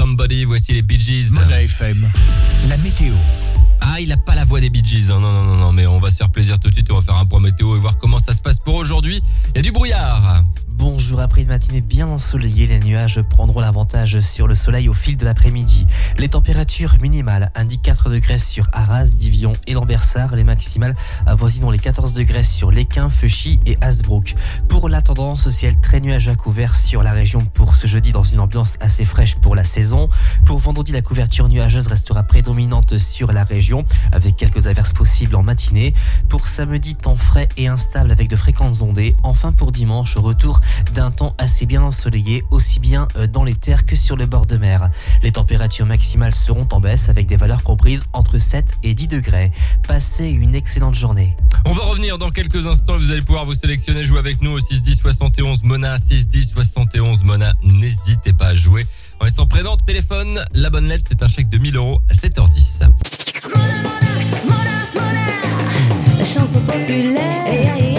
Somebody, voici les Bee Gees. Mona FM, la météo. Ah, il a pas la voix des Bee Gees, hein. Non, mais on va se faire plaisir tout de suite, on va faire un point météo et voir comment ça se passe pour aujourd'hui. Il y a du brouillard. Bonjour, après une matinée bien ensoleillée, les nuages prendront l'avantage sur le soleil au fil de l'après-midi. Les températures minimales indiquent 4 degrés sur Arras, Divion et Lambersart. Les maximales avoisinent les 14 degrés sur Lesquin, Feuchy et Hasbrook. Pour la tendance, ciel très nuageux à couvert sur la région pour ce jeudi dans une ambiance assez fraîche pour la saison. Pour vendredi, la couverture nuageuse restera prédominante sur la région avec quelques averses possibles en matinée. Pour samedi, temps frais et instable avec de fréquentes ondées. Enfin pour dimanche, retour d'un temps assez bien ensoleillé, aussi bien dans les terres que sur le bord de mer. Les températures maximales seront en baisse avec des valeurs comprises entre 7 et 10 degrés. Passez une excellente journée. On va revenir dans quelques instants et vous allez pouvoir vous sélectionner, jouer avec nous au 61071 Mona, 61071 Mona. N'hésitez pas à jouer. En restant présent, téléphone, la bonne lettre, c'est un chèque de 1000 € à 7h10. La chanson populaire.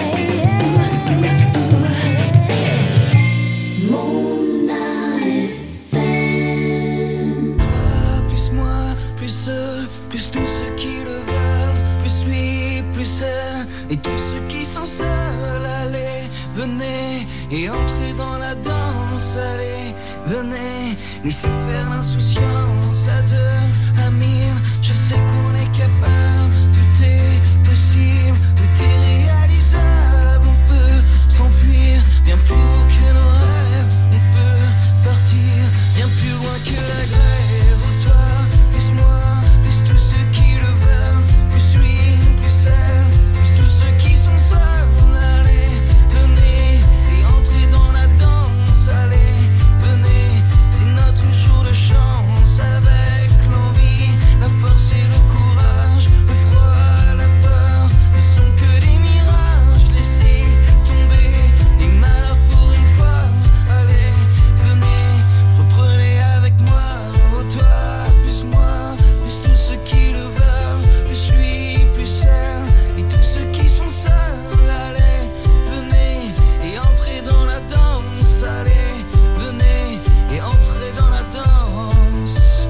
Plus tous ceux qui le veulent, plus lui, plus elle, et tous ceux qui sont seuls, allez, venez, et entrez dans la danse, allez, venez, laissez faire l'insouciance, à deux, à mille, je sais qu'on est capable, tout est possible, tout est réalisable, on peut s'enfuir, bien plus haut que nos rêves, on peut partir, bien plus loin que la grève, oh toi, plus moi, tous ceux qui le veulent, plus lui, plus elle, plus tous ceux qui sont seuls, allez, venez, et entrez dans la danse, allez, venez, c'est notre jour de chance, avec l'envie, la force et le courage, le froid, la peur, ne sont que des mirages, laissez tomber les malheurs pour une fois, allez, venez, reprenez avec moi, oh toi, plus moi, plus tous ceux qui le veulent, plus lui, plus elle, et tous ceux qui sont seuls, allez, venez, et entrez dans la danse, allez, venez, et entrez dans la danse.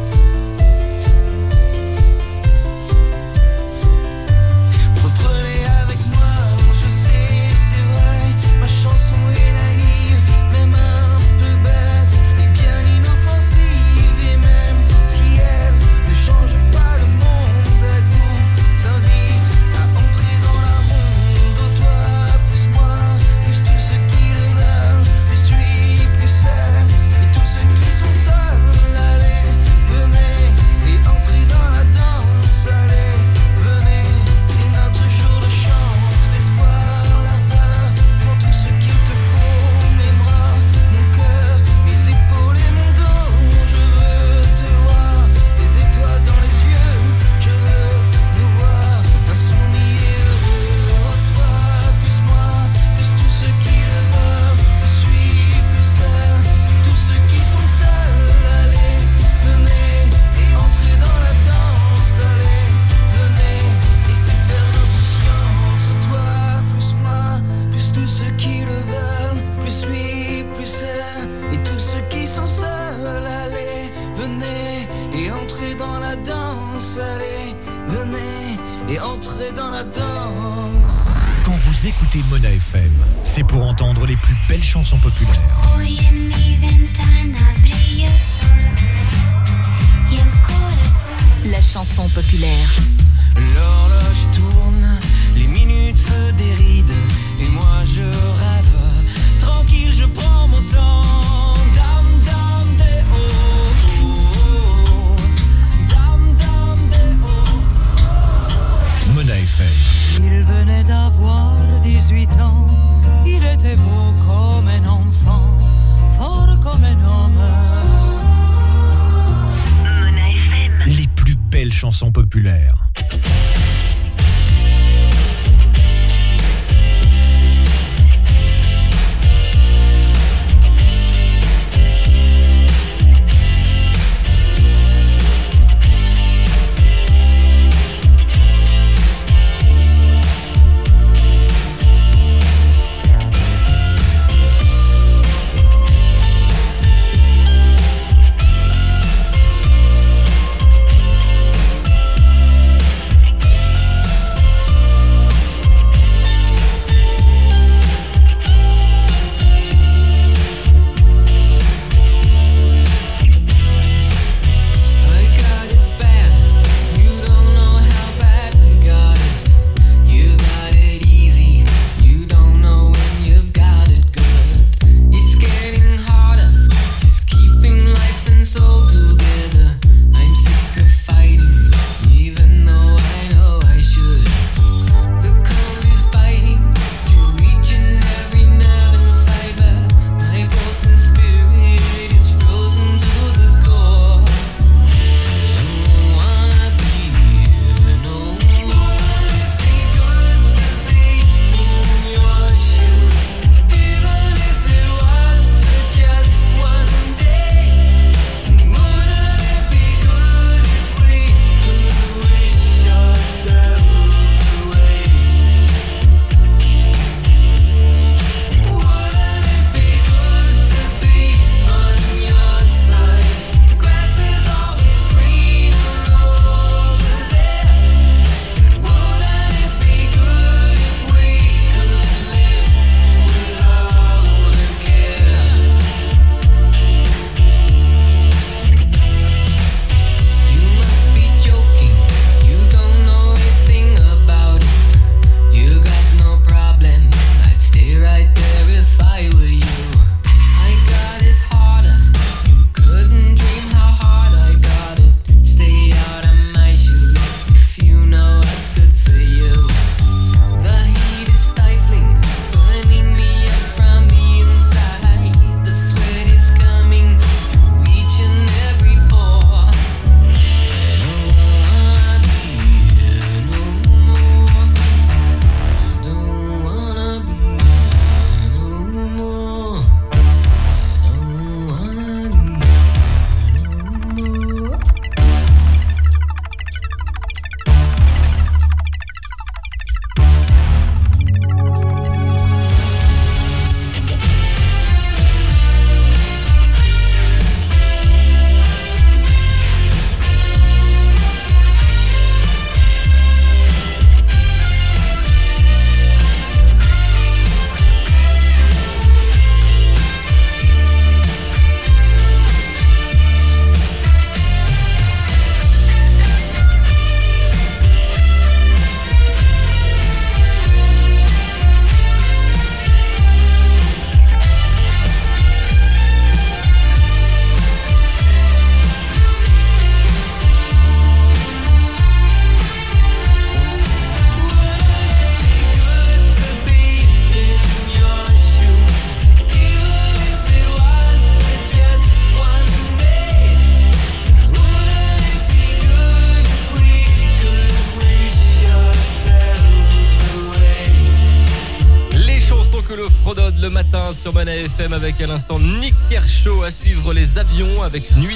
Reprenez avec moi, je sais, c'est vrai, ma chanson est naïve, même un peu bête, mais bien inoffensive, et même si elle ne change pas le monde, elle vous invite à entrer dans la ronde, oh toi, plus moi, plus tous ceux qui le veulent, plus lui, plus elle, et tous ceux qui sont seuls, allez, venez, et entrez dans la danse, allez, venez, c'est notre jour de chance, l'espoir, l'ardeur, font tout ce qu'il te faut, mes bras, mon cœur, mes épaules et mon dos, je veux te voir, des étoiles dans les yeux, je veux nous voir, insoumis et heureux, oh toi, plus moi, plus tous ceux qui le veulent, plus lui, plus elle, plus tous ceux qui sont seuls, allez, venez, et entrez dans la danse, allez, venez, laissez faire l'insouciance, oh toi, plus moi, plus tous ceux qui le veulent, plus lui, plus elle, et tous ceux qui sont seuls, allez, venez, et entrez dans la danse, allez, venez, et entrez dans la danse. Quand vous écoutez Mona FM, c'est pour entendre les plus belles chansons populaires. Hoy en mi ventana brilla el sol y el corazón. La chanson populaire. L'horloge tourne, les minutes se dérident, et moi je rêve, tranquille je prends mon temps. Dame, dame, des hauts, dame, dame, des hauts. Mona FM. Il venait d'avoir 18 ans, il était beau comme un enfant, fort comme un homme. Mona FM. Les plus belles chansons populaires. Alain sur Mona FM avec à l'instant Nick Kershaw à suivre les avions avec Nuit.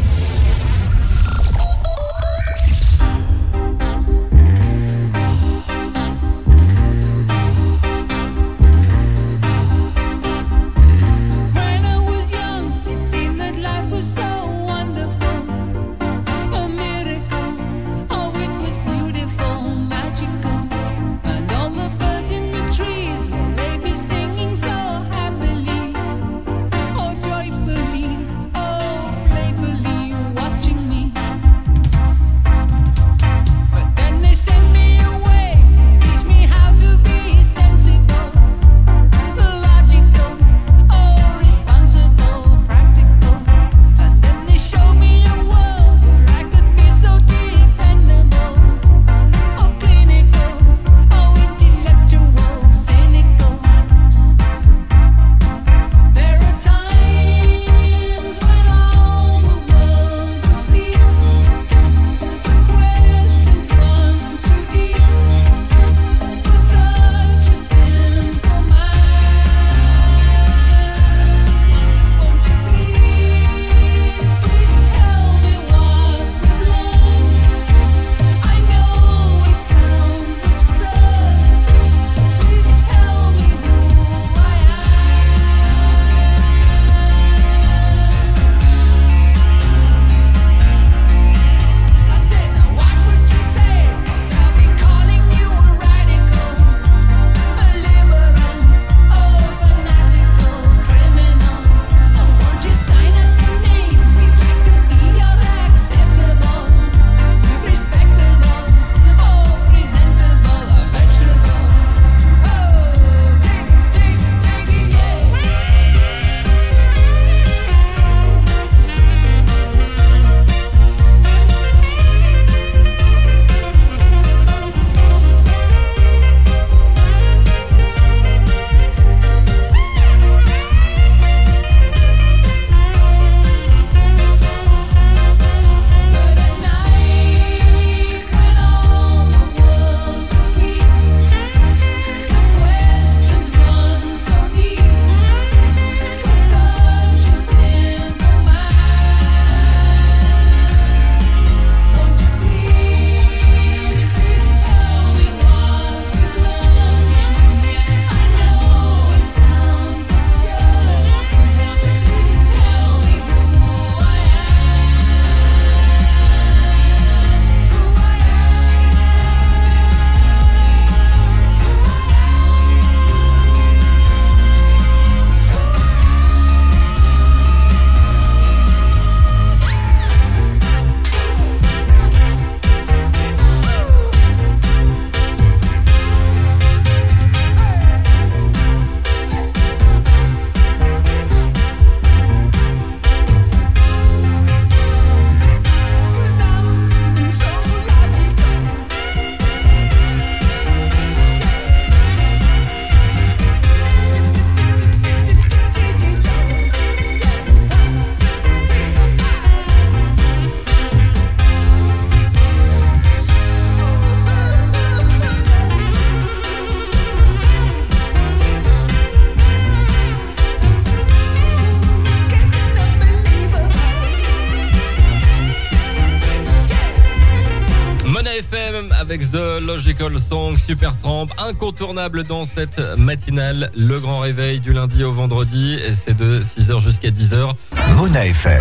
Avec The Logical Song, Supertramp, incontournable dans cette matinale. Le grand réveil du lundi au vendredi, et c'est de 6h jusqu'à 10h. Mona FM.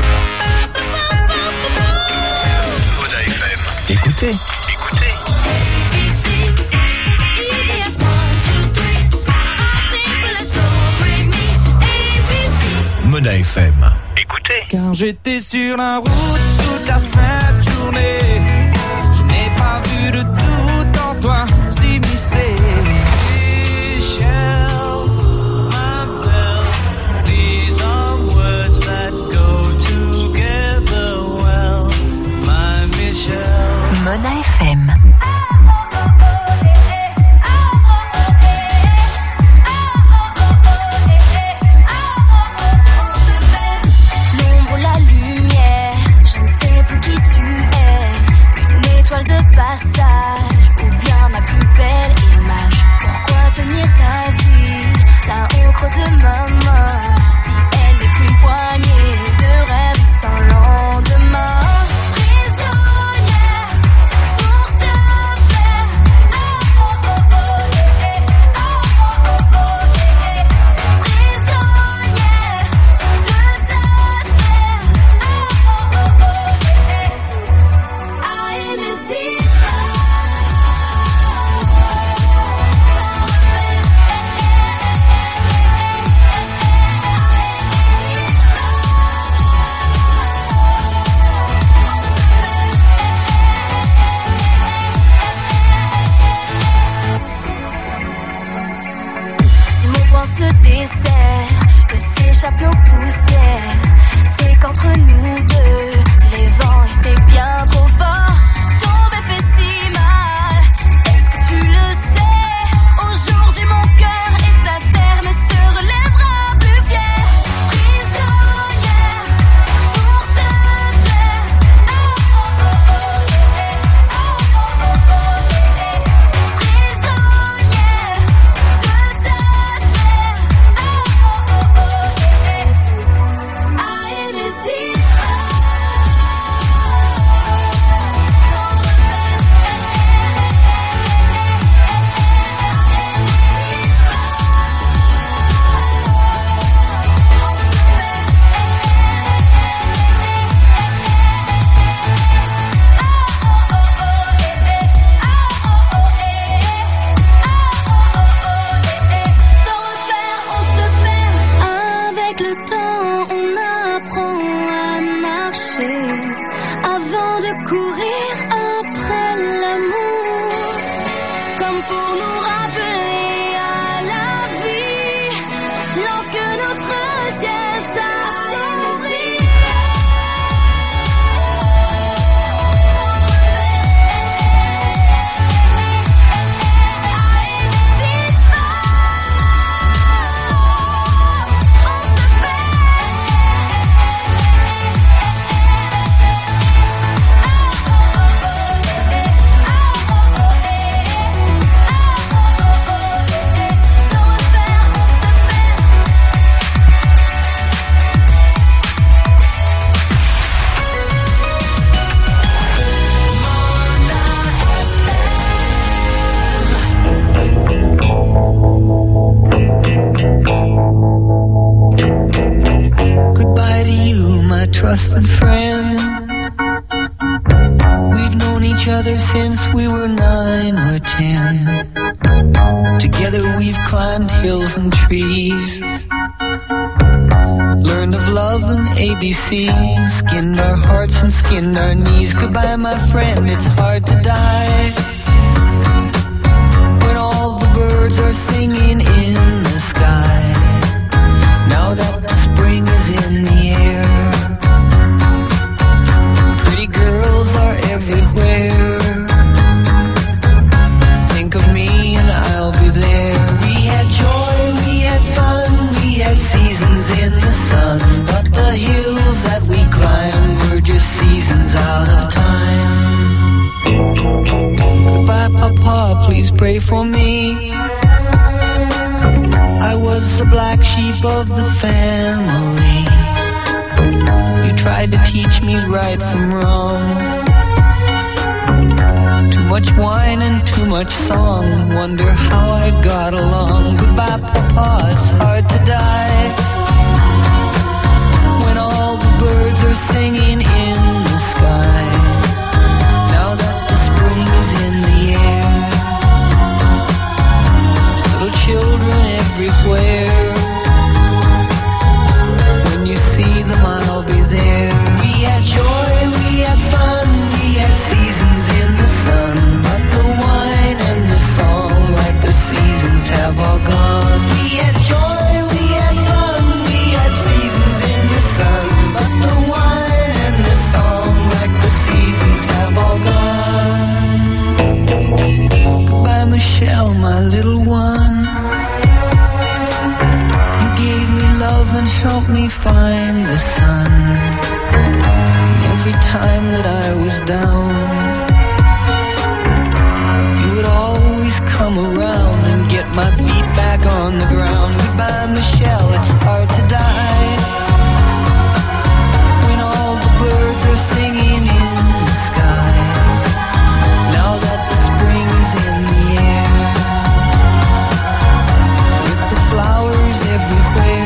Mona FM. Écoutez. Mona FM. Écoutez. Car j'étais sur la route toute la sainte journée. Je n'ai pas vu de doute en toi s'immiscer. Michel, my belle, these are words that go together well. My Michel. Mona FM. De passage, ou bien ma plus belle image. Pourquoi tenir ta vie là au creux de ma main? temps de courir après l'amour, comme pour nous rappeler à la vie, lorsque notre ciel s'assombrit. Goodbye to you, my trusted friend. We've known each other since we were 9 or 10. Together we've climbed hills and trees, learned of love and ABC, skinned our hearts and skinned our knees. Goodbye, my friend, it's hard to die when all the birds are singing in the sky. Now that the spring is in the air, pretty girls are everywhere. Think of me and I'll be there. We had joy, we had fun, we had seasons in the sun, but the hills that we climbed were just seasons out of time. Goodbye, Papa, please pray for me. I was the black sheep of the family. You tried to teach me right from wrong. Too much wine and too much song. Wonder how I got along. Goodbye, Papa, it's hard to die when all the birds are singing in the sky. Now that the spring is in the air, little children everywhere. When you see them, I'll be there. We had joy, we had fun, we had seasons in the sun, but the wine and the song, like the seasons, have all gone. We had joy, we had fun, we had seasons in the sun, but the wine and the song, like the seasons, have all gone. Goodbye, Michelle, my little one. Love and help me find the sun. And every time that I was down, you would always come around and get my feet back on the ground. Goodbye, Michelle, it's hard to die when all the birds are singing in the sky. Now that the spring is in the air, with the flowers everywhere,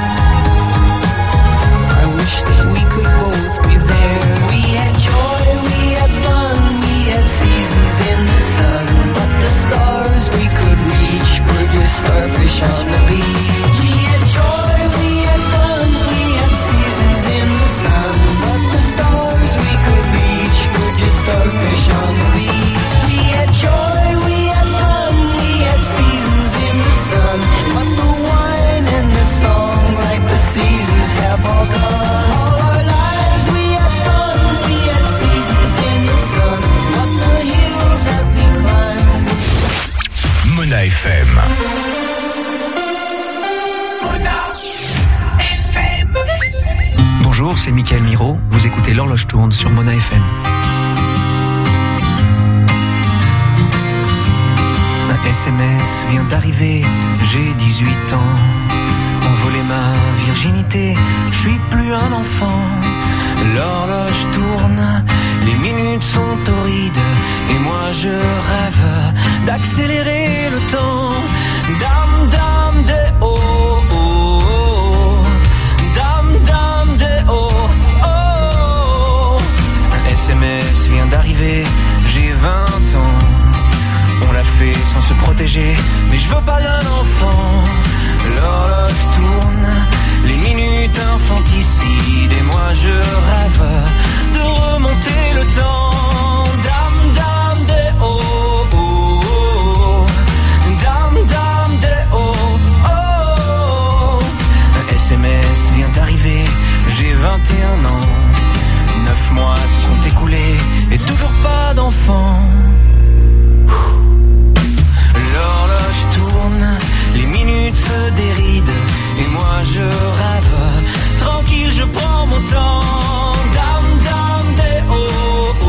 that we could both be there. We had joy, we had fun, we had seasons in the sun, but the stars we could reach were just starfish on the beach. We had joy, we had fun, we had seasons in the sun, but the stars we could reach were just starfish on the beach. We had joy, we had fun, we had seasons in the sun, but the wine and the song, like the seasons, have all gone. Mona FM. Mona FM. Bonjour, c'est Mickaël Miro. Vous écoutez l'horloge tourne sur Mona FM. Un SMS vient d'arriver, j'ai 18 ans. Envolé ma virginité, je suis plus un enfant. L'horloge tourne, les minutes sont torrides, et moi je rêve d'accélérer le temps. Dame, dame de oh, oh, oh. Dame, dame de oh, oh. Un SMS vient d'arriver, j'ai 20 ans. On l'a fait sans se protéger, mais je veux pas d'un enfant. L'horloge tourne, les minutes infanticides, et moi je rêve de remonter le temps. Dame, dame, des oh, oh, oh. Dame, dame, des oh, oh. Un SMS vient d'arriver, j'ai 21 ans. 9 mois se sont écoulés et toujours pas d'enfant. L'horloge tourne, les minutes se dérident et moi je rêve. Tranquille, je prends mon temps. Dame, dame, des oh, oh.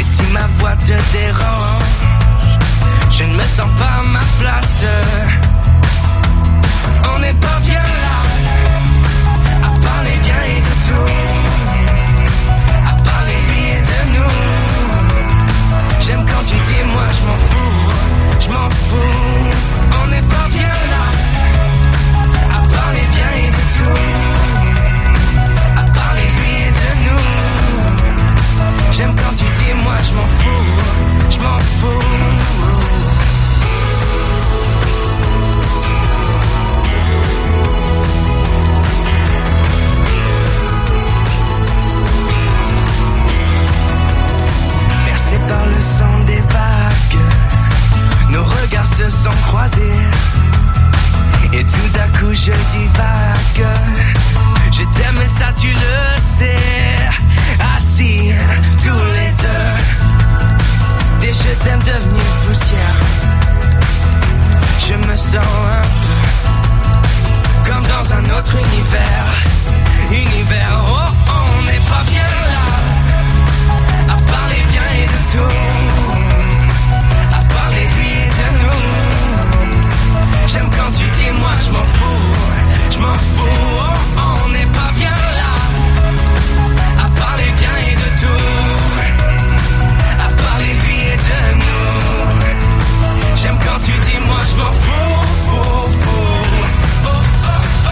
Et si ma voix te dérange, je ne me sens pas à ma place. On n'est pas bien là, à parler bien et de tout, à parler lui et de nous. J'aime quand tu dis moi je m'en fous, je m'en fous. On n'est pas bien là, à parler bien et de tout, à parler lui et de nous. J'aime quand tu dis moi je m'en fous, je m'en fous. Bercé par le son des vagues, nos regards se sont croisés. Et tout d'un coup je divague. Je t'aime et ça tu le sais. Assis tous les deux, des je t'aime devenus poussière. Je me sens un peu comme dans un autre univers. Univers, oh on n'est pas bien là, à parler bien et de tout, à parler lui et de nous. J'aime quand tu dis moi je m'en fous, je m'en fous. Oh on n'est pas bien là, à parler bien et de tout, à parler lui et de nous. J'aime quand tu dis moi je m'en fous, fous, fous. Oh, oh, oh.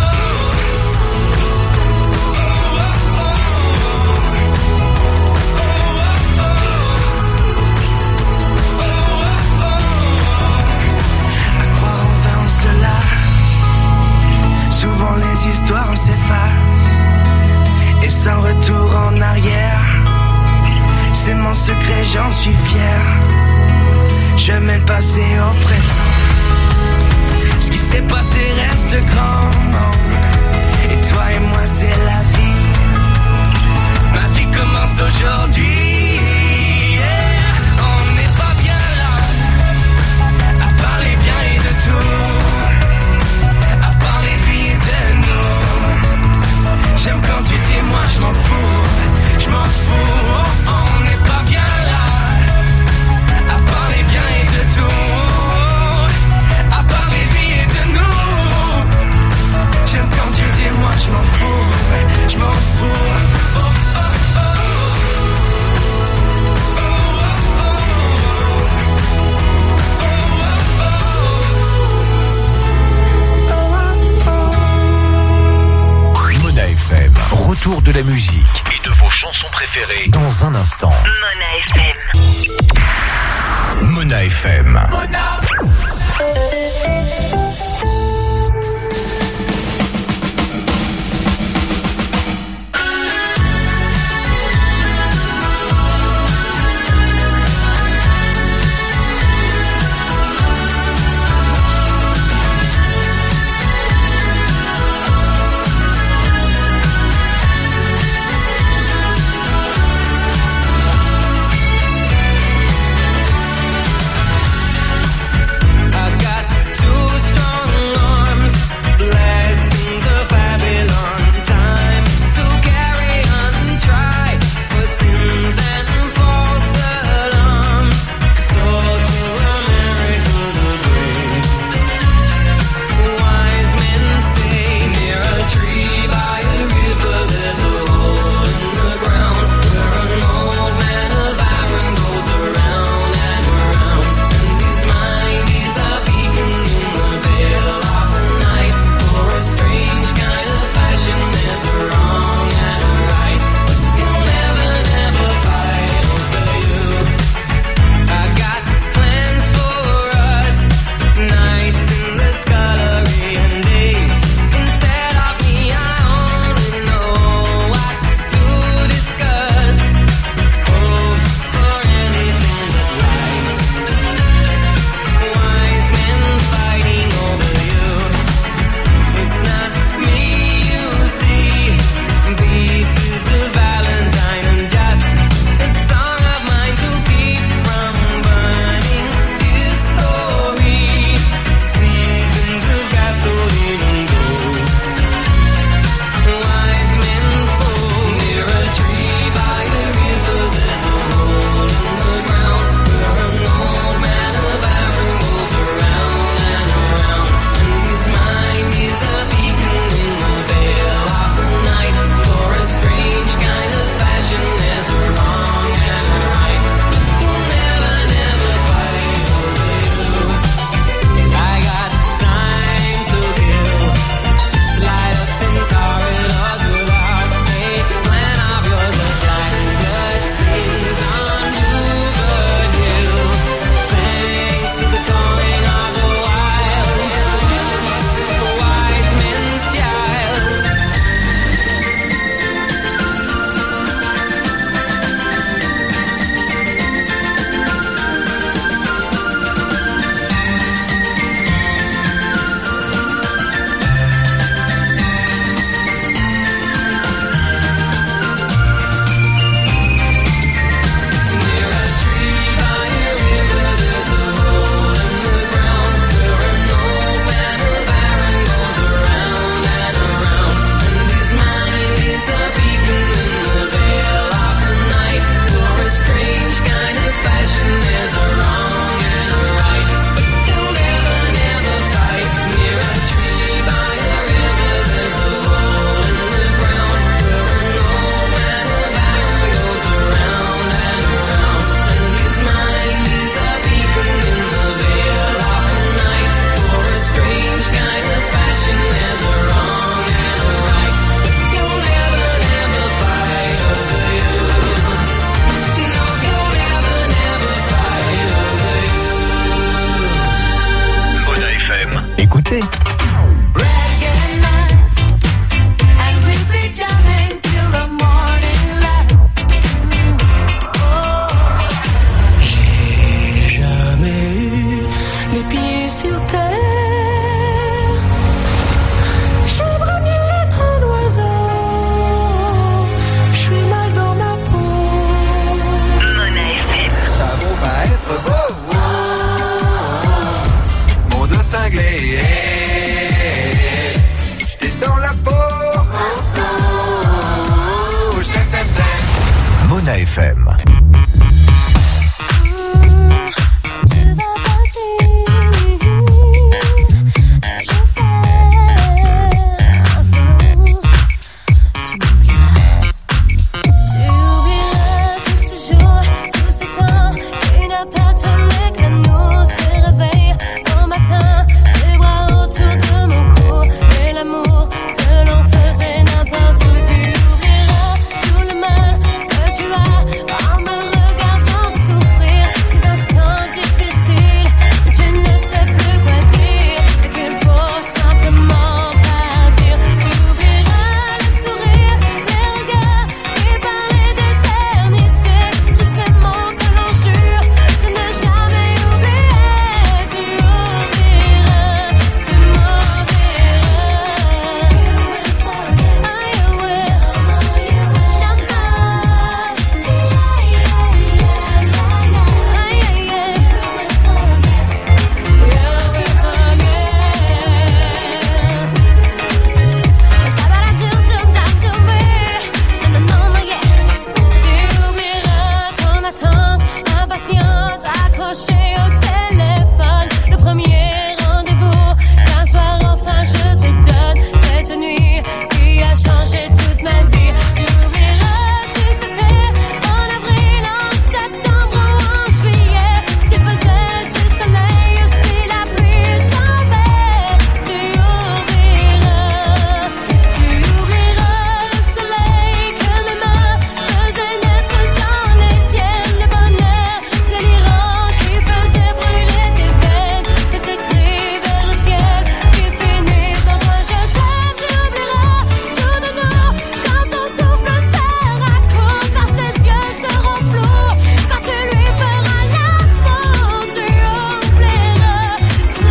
Souvent les histoires s'effacent et sans retour en arrière. C'est mon secret, j'en suis fier. Je mets le passé au présent. Ce qui s'est passé reste grand. Et toi et moi c'est la vie. Ma vie commence aujourd'hui. Yeah. On n'est pas bien là, à parler bien et de tout, j'aime quand tu dis moi je m'en fous, je m'en fous. Oh, on n'est pas bien là, à parler bien et de tout, à parler lui et de nous. J'aime quand tu dis moi je m'en fous, je m'en fous. Oh, oh, oh. FM, retour de la musique et de vos chansons préférées dans un instant. Mona FM. Mona. Too décroché au téléphone le premier rendez-vous. Qu'un soir enfin je te donne cette nuit qui a changé toute ma vie. Tu oublieras si c'était en avril, en septembre ou en juillet. S'il faisait du soleil ou si la pluie tombait. Tu oublieras le soleil que mes mains faisaient naître dans les tiennes. Le bonheur délirant qui faisait brûler tes veines et s'écrit vers le ciel qui finit dans un je t'aime. Tu oublieras tout de nous quand ton souffle sera court, quand ses yeux seront flous, quand tu lui feras l'amour. Tu oublieras, tu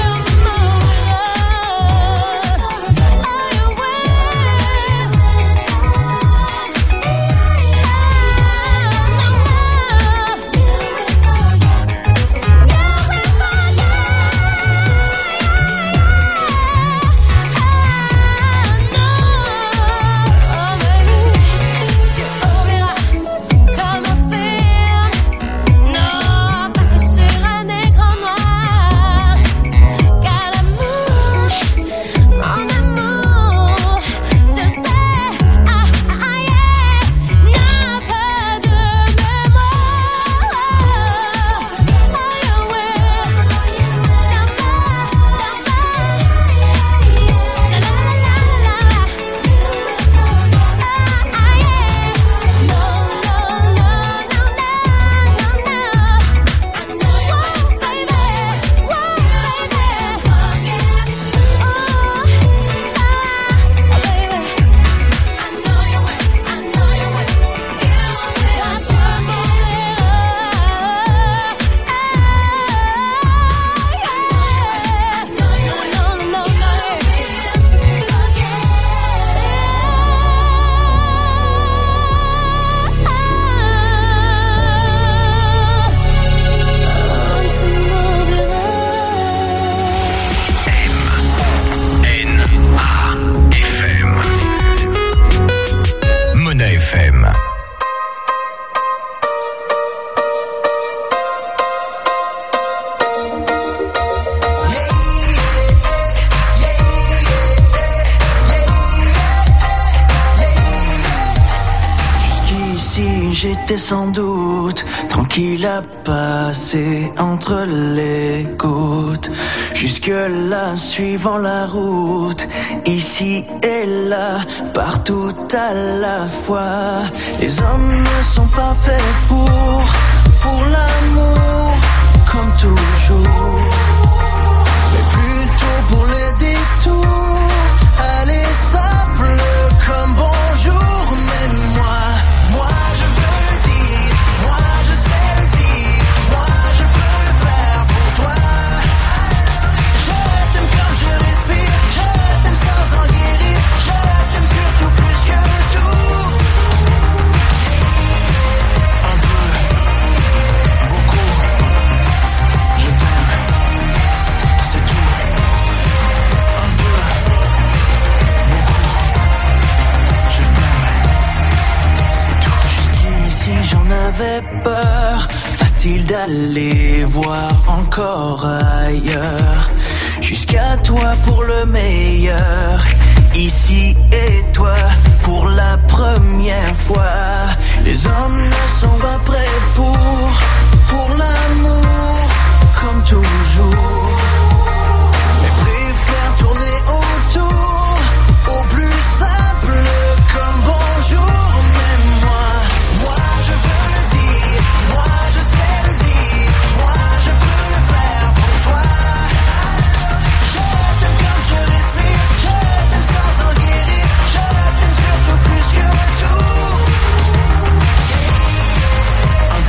comme un film, non, passé sur un écran noir. Car l'amour, mon amour, tu sais, n'a pas de Mona FM. Jusqu'ici j'étais sans doute tranquille à passer entre les gouttes. Jusque-là suivant la route, ici et là, partout à la fois. Les hommes ne sont pas faits pour l'amour, comme toujours, mais plutôt pour les détours. Allez simple comme bonjour, mais moi je veux le dire, moi je sais le dire, moi je peux le faire pour toi. Je t'aime comme je respire, je t'aime sans en guérir, je t'aime surtout plus que tout. Un peu, beaucoup, je t'aime, c'est tout. Un peu, beaucoup, je t'aime, c'est tout. Jusqu'ici j'en avais peur, facile d'aller voir encore ailleurs. Jusqu'à toi pour le meilleur, ici et toi pour la première fois. Les hommes ne sont pas prêts pour l'amour, comme toujours, mais préfèrent tourner autour, au plus simple comme bonjour. Mais moi je veux le dire, moi je sais le dire, moi je peux le faire pour toi. Je t'aime comme je respire, je t'aime sans en guérir, je t'aime surtout plus que tout. Un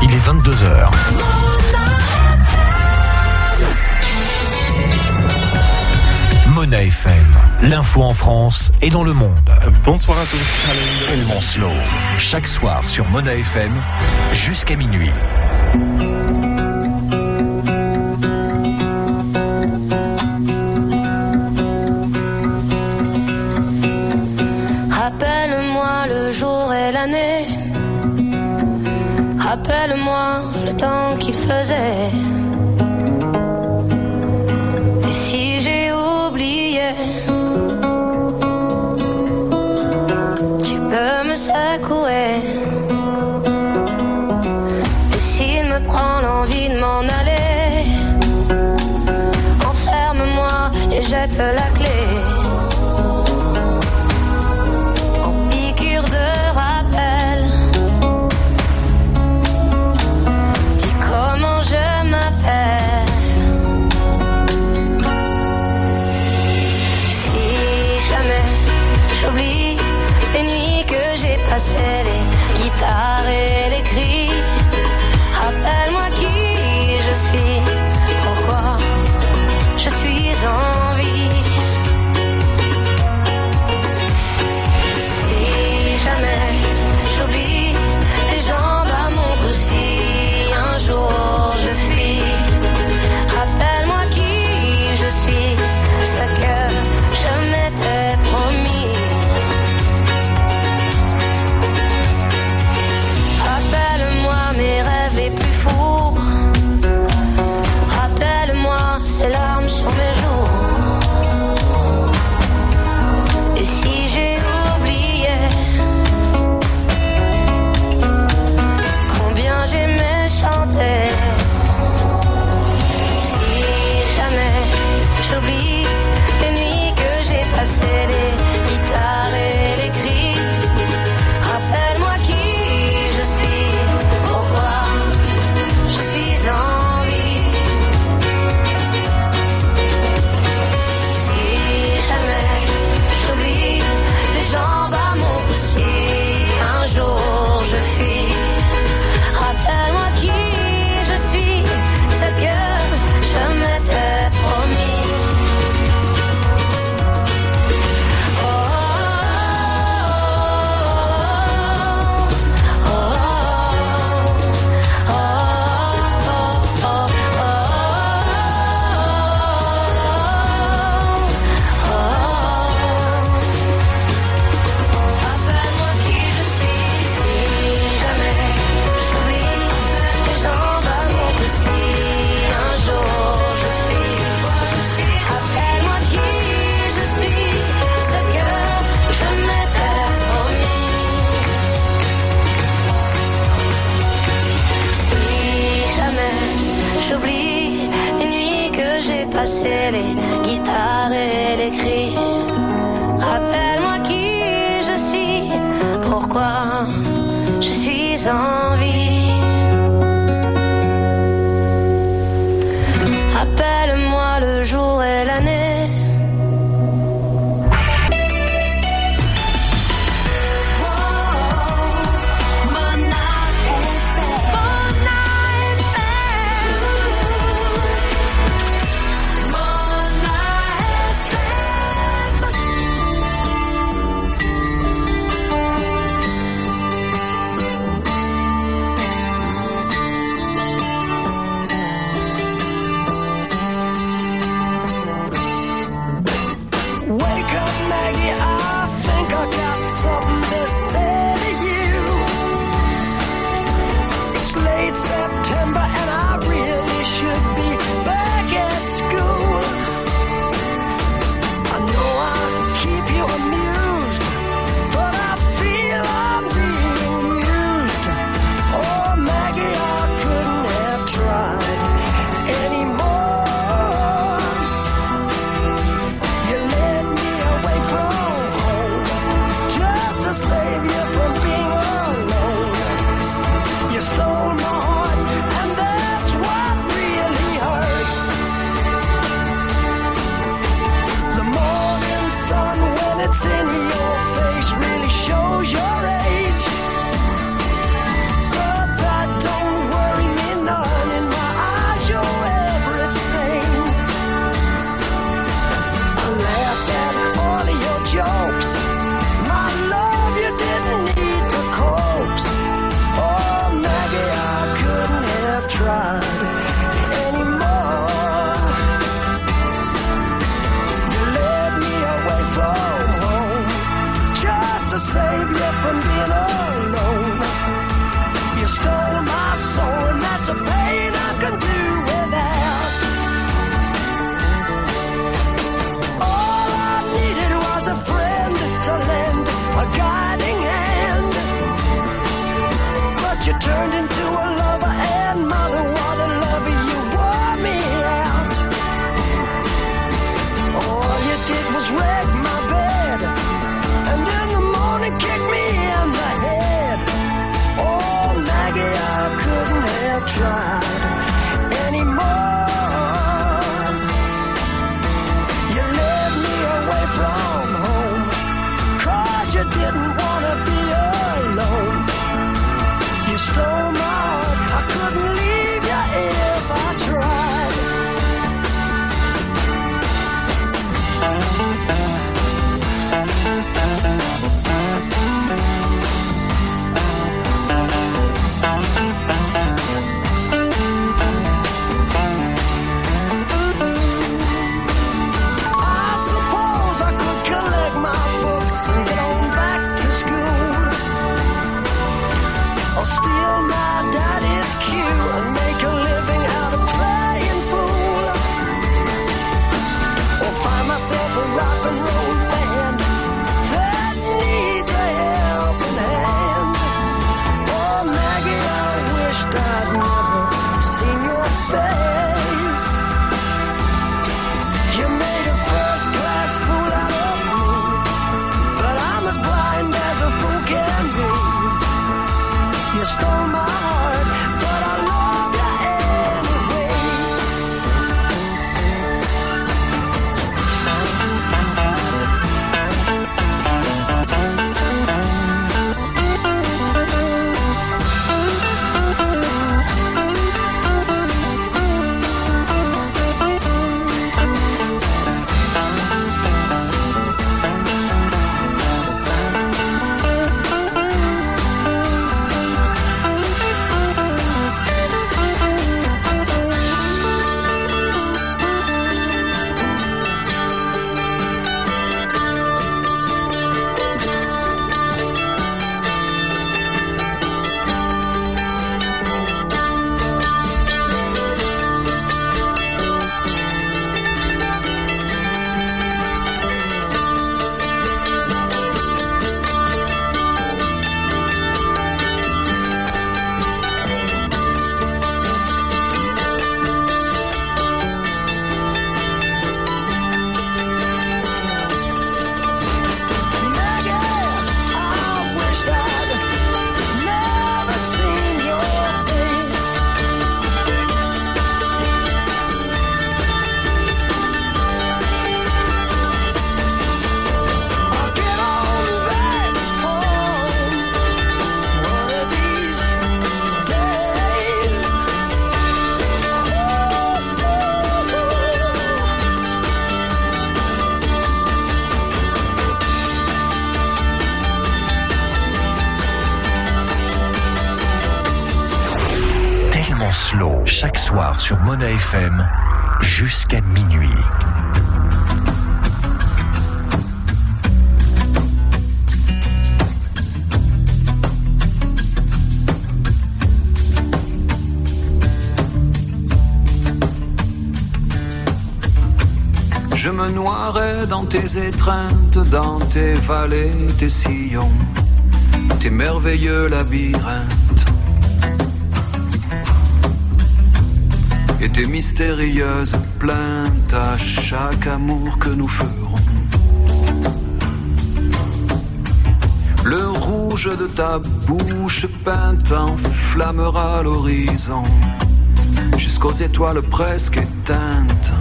il est 22h. Mona FM, l'info en France et dans le monde. Bonsoir à tous. Tellement slow. Chaque soir sur Mona FM, jusqu'à minuit. Rappelle-moi le jour et l'année. Rappelle-moi le temps qu'il faisait. Et si j'ai oublié, tu peux me secouer. Et s'il me prend l'envie de m'en aller, enferme-moi et jette la clé. Passer les guitares et les cris. Rappelle-moi qui je suis, pourquoi je suis en vie. Si jamais j'oublie les jambes à mon cou, si un jour je fuis, rappelle-moi qui je suis, ce que je m'étais promis. Mes rêves les plus fous. Rappelle-moi ces larmes sur mes joues. Et si j'ai oublié combien j'aimais chanter. Si jamais j'oublie les nuits que j'ai passées, les guitares et les cris. Rappelle-moi qui je suis, pourquoi je suis en vie. Si jamais j'oublie les jambes à mon cou, si un jour je fuis, rappelle-moi qui je suis, ce que je m'étais promis. J'oublie les nuits que j'ai passées, les guitares et les cris. Rappelle-moi qui je suis, pourquoi je suis en vie. Rappelle-moi le jour et l'année. September and I really should be back at school. I know I keep you amused, but I feel I'm being used. Oh Maggie, I couldn't have tried anymore. You led me away from home just to save you from being alone. You stole my heart, and that's what really hurts. The morning sun, when it's in your face, really shows your age. But that don't work. a guiding hand. But you turned into a lover and mother, what a lover, you wore me out. All you did was wreck my bed, and in the morning kick me in the head. Oh Maggie, I couldn't have tried anymore. You led me away from home, 'cause you didn't wanna be alone. You stole my heart, I couldn't leave you if I tried. I suppose I could collect my books and get on back to school, or steal my daddy's cue and make a living out of playing fool, or find myself a rock and roll band that needs a helping hand. Oh Maggie, I wished I'd never seen your face. You made a first-class fool out of me, but I'm as blind as a fool can be. You stole my heart, but I love you anyway. Slow, chaque soir sur Mona FM, jusqu'à minuit. Je me noierai dans tes étreintes, dans tes vallées, tes sillons, tes merveilleux labyrinthes, et tes mystérieuses plaintes à chaque amour que nous ferons. Le rouge de ta bouche peinte enflammera l'horizon jusqu'aux étoiles presque éteintes.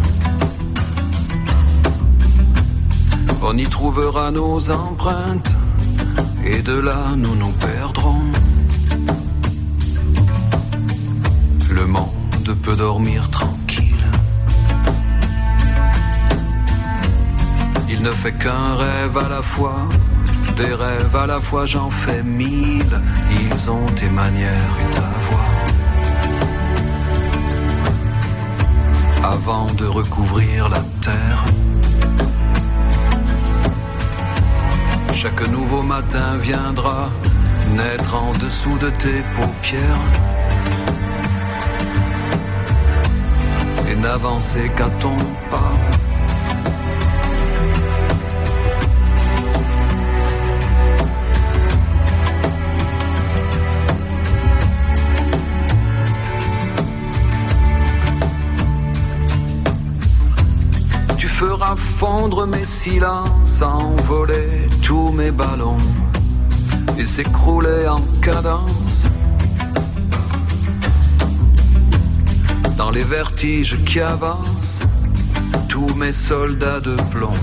On y trouvera nos empreintes et de là nous nous perdrons. Le monde peut dormir tranquille. Il ne fait qu'un rêve à la fois, des rêves à la fois j'en fais 1000. Ils ont tes manières et ta voix. Avant de recouvrir la terre, chaque nouveau matin viendra naître en dessous de tes paupières et n'avancer qu'à ton pas. fondre mes silences, envoler tous mes ballons et s'écrouler en cadence dans les vertiges qui avancent, tous mes soldats de plomb.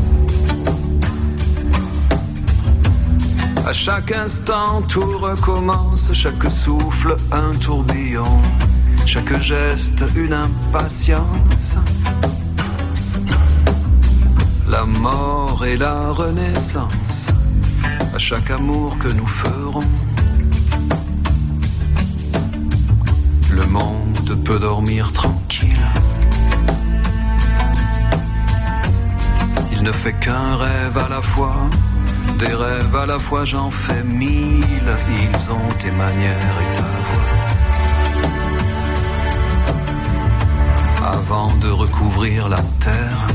À chaque instant tout recommence, chaque souffle un tourbillon, chaque geste une impatience. La mort et la renaissance, à chaque amour que nous ferons. Le monde peut dormir tranquille. Il ne fait qu'un rêve à la fois. Des rêves à la fois, j'en fais 1000. Ils ont tes manières et ta voix. Avant de recouvrir la terre,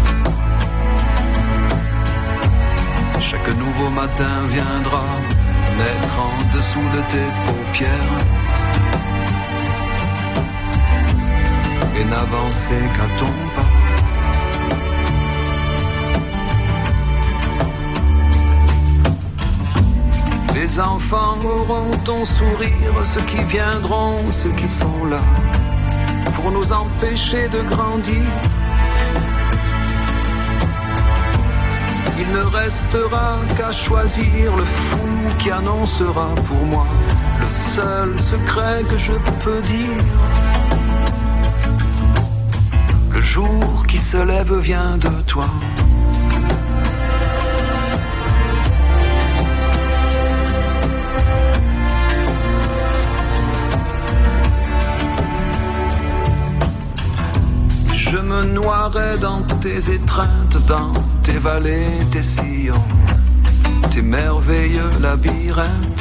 chaque nouveau matin viendra naître en dessous de tes paupières et n'avancer qu'à ton pas. Les enfants auront ton sourire, ceux qui viendront, ceux qui sont là, pour nous empêcher de grandir. Il ne restera qu'à choisir le fou qui annoncera pour moi le seul secret que je peux dire. Le jour qui se lève vient de toi. Je me noierai dans tes étreintes, dans tes vallées, tes sillons, tes merveilleux labyrinthes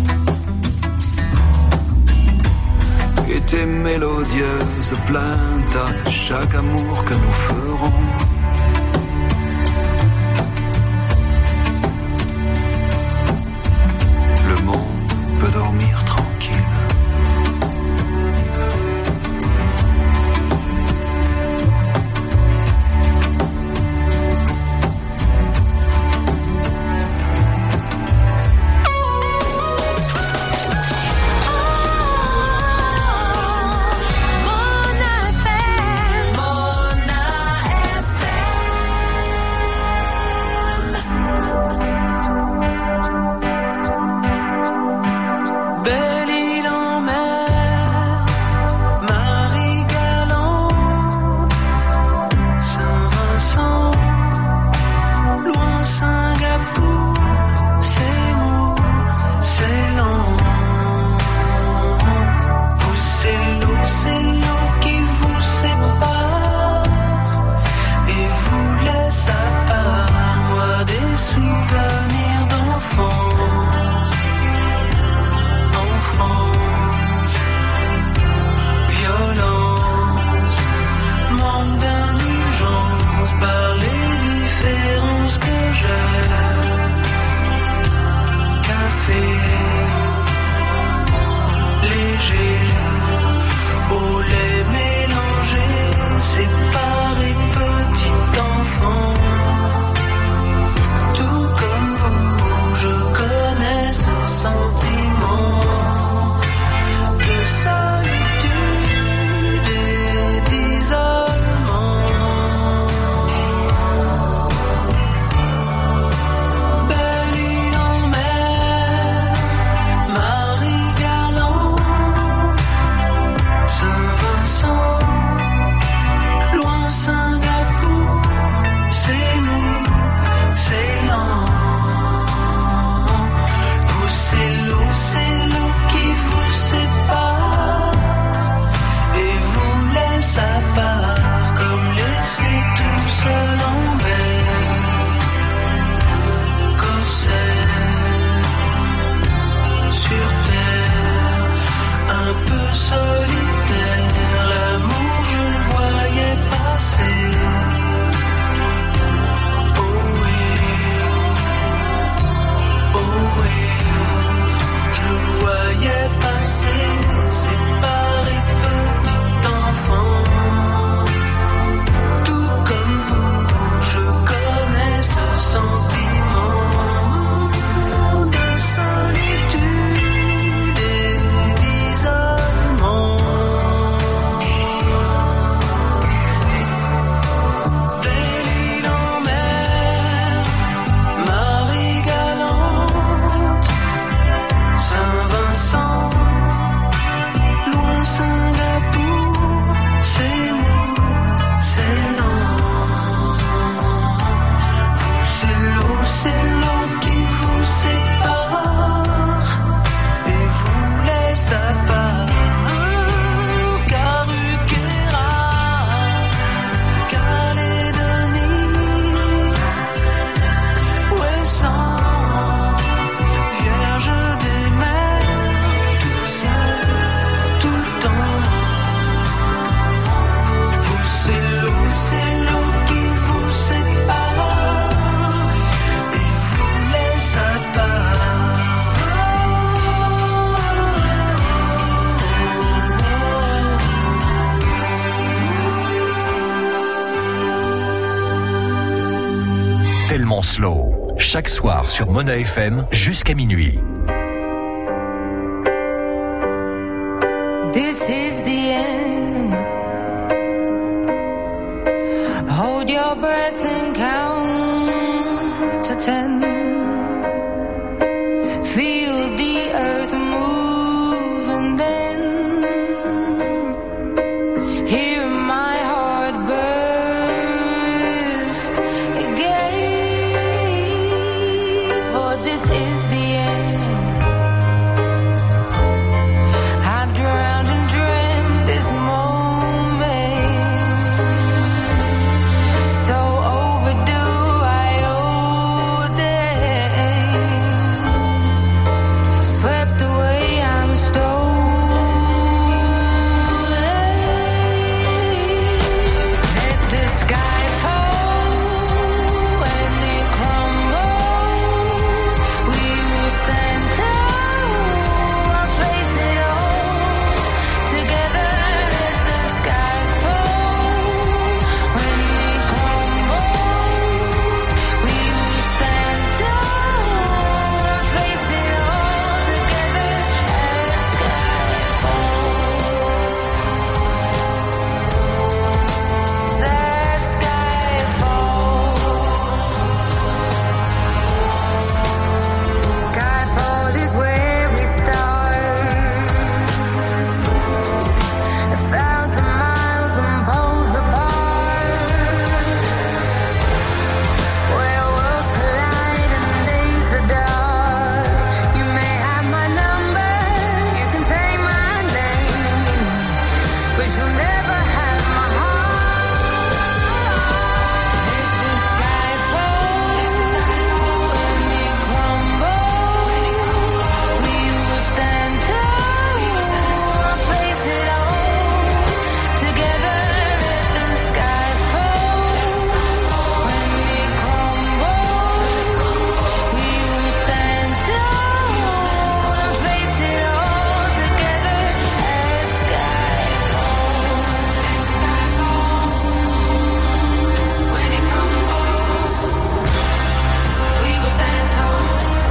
et tes mélodieuses plaintes à chaque amour que nous ferons. Le monde peut dormir tranquille. Mona FM. chaque soir sur Mona FM jusqu'à minuit. This is the end. Hold your breath and count to 10. Feel the earth move and then hear my heart burst again. For this is the end. I've drowned and dreamt this moment, so overdue I owe them. Swept away, I'm stolen. Let the sky fall when it crumbles. We will stand tall, I'll face it all together. Let the sky fall when it crumbles. We will stand tall, I'll face it all together. Let sky falls. Let sky falls. Skyfall is where we start. 1,000 miles and poles apart, where worlds collide and days are dark. You may have my number, you can take my name, but you'll never have my heart. Let the sky fall when it crumbles. We will stand tall, I'll face it all together. Let the sky fall when it crumbles. We will stand tall, I'll face it all together. Let sky fall. When it crumbles, we will stand tall.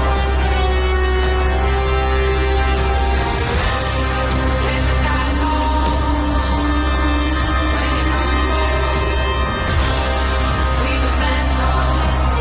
Let the sky fall. When it crumbles, we will stand tall.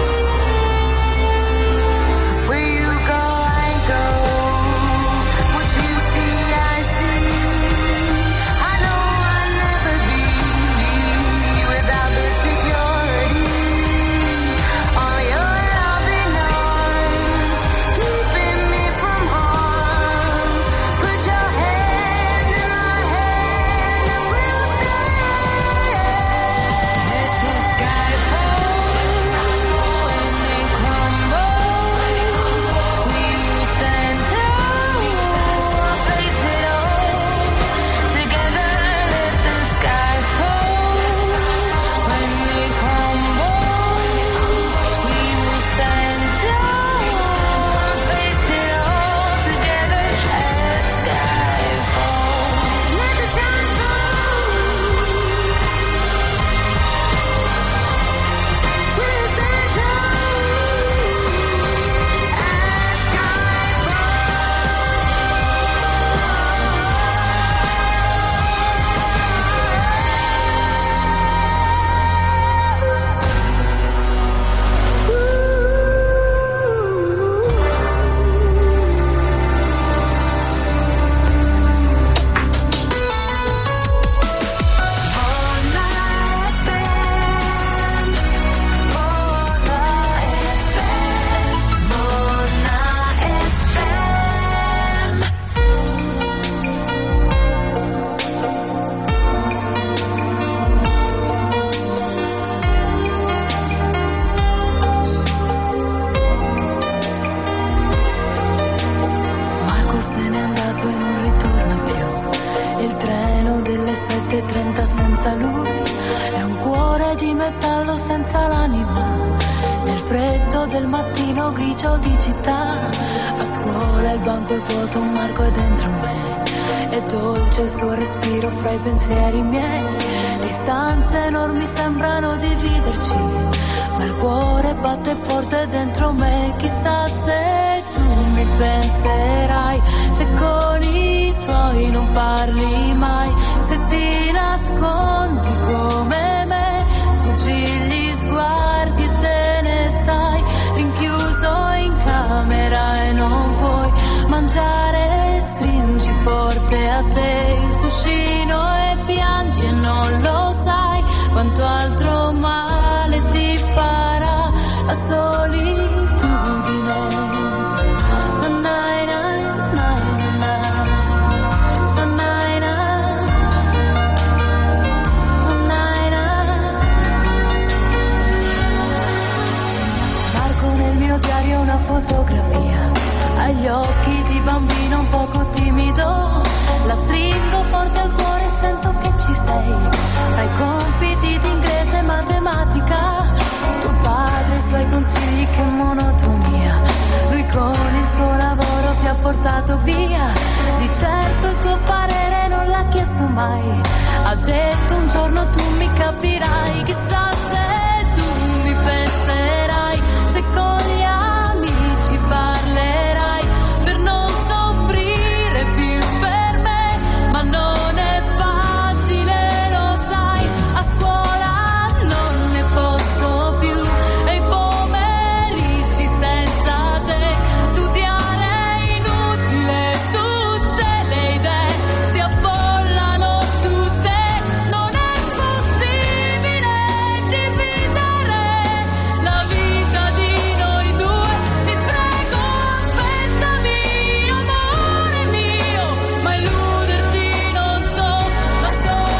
Where you go, I go. What you see, I see. I know I'll never be without the security. All your loving arms, keeping me from harm. Put your hand in my hand and we'll stay. Let the sky fall when it crumbles. We will stand tall, I'll face it all together. Let the sky fall when it crumbles. We will stand tall, I'll face it all together. Let sky fall. Let the sky fall. We'll stand tall. Let sky Marco se n'è andato e non ritorna più. Il treno delle 7:30 senza lui è un cuore di metallo senza l'anima. Nel freddo del mattino grigio di città, a scuola il banco è vuoto, Marco è dentro me. È dolce il suo respiro fra i pensieri miei. Distanze enormi sembrano dividerci, ma il cuore batte forte dentro me. Chissà se tu mi penserai, se con i tuoi non parli mai, se ti nascondi come me, sfuggi gli sguardi e te ne stai rinchiuso in camera e non vuoi mangiare. Stringi forte a te il cuscino e piangi e non lo sai quanto altro male ti farà la solitudine. Una fotografia agli occhi di bambino un poco timido, la stringo forte al cuore e sento che ci sei. Tra i compiti di inglese e matematica, tuo padre e i suoi consigli, che monotonia. Lui con il suo lavoro ti ha portato via, di certo il tuo parere non l'ha chiesto mai. Ha detto un giorno tu mi capirai. Chissà se tu mi penserai, se con gli amici parlerai, per non soffrire più per me. Ma non è facile, lo sai, a scuola non ne posso più, e i pomeriggi senza te studiare è inutile, tutte le idee si affollano su te. Non è possibile dividere la vita di noi due, ti prego aspettami amore mio, ma illuderti non so. La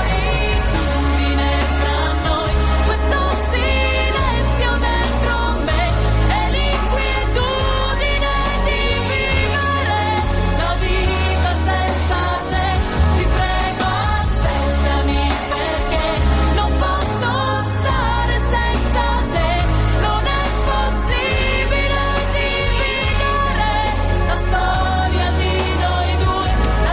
solitudine fra noi, questo silenzio dentro me, e l'inquietudine di vivere la vita senza te. Ti prego aspettami perché non posso stare senza te. Non è possibile dividere la storia di noi due, la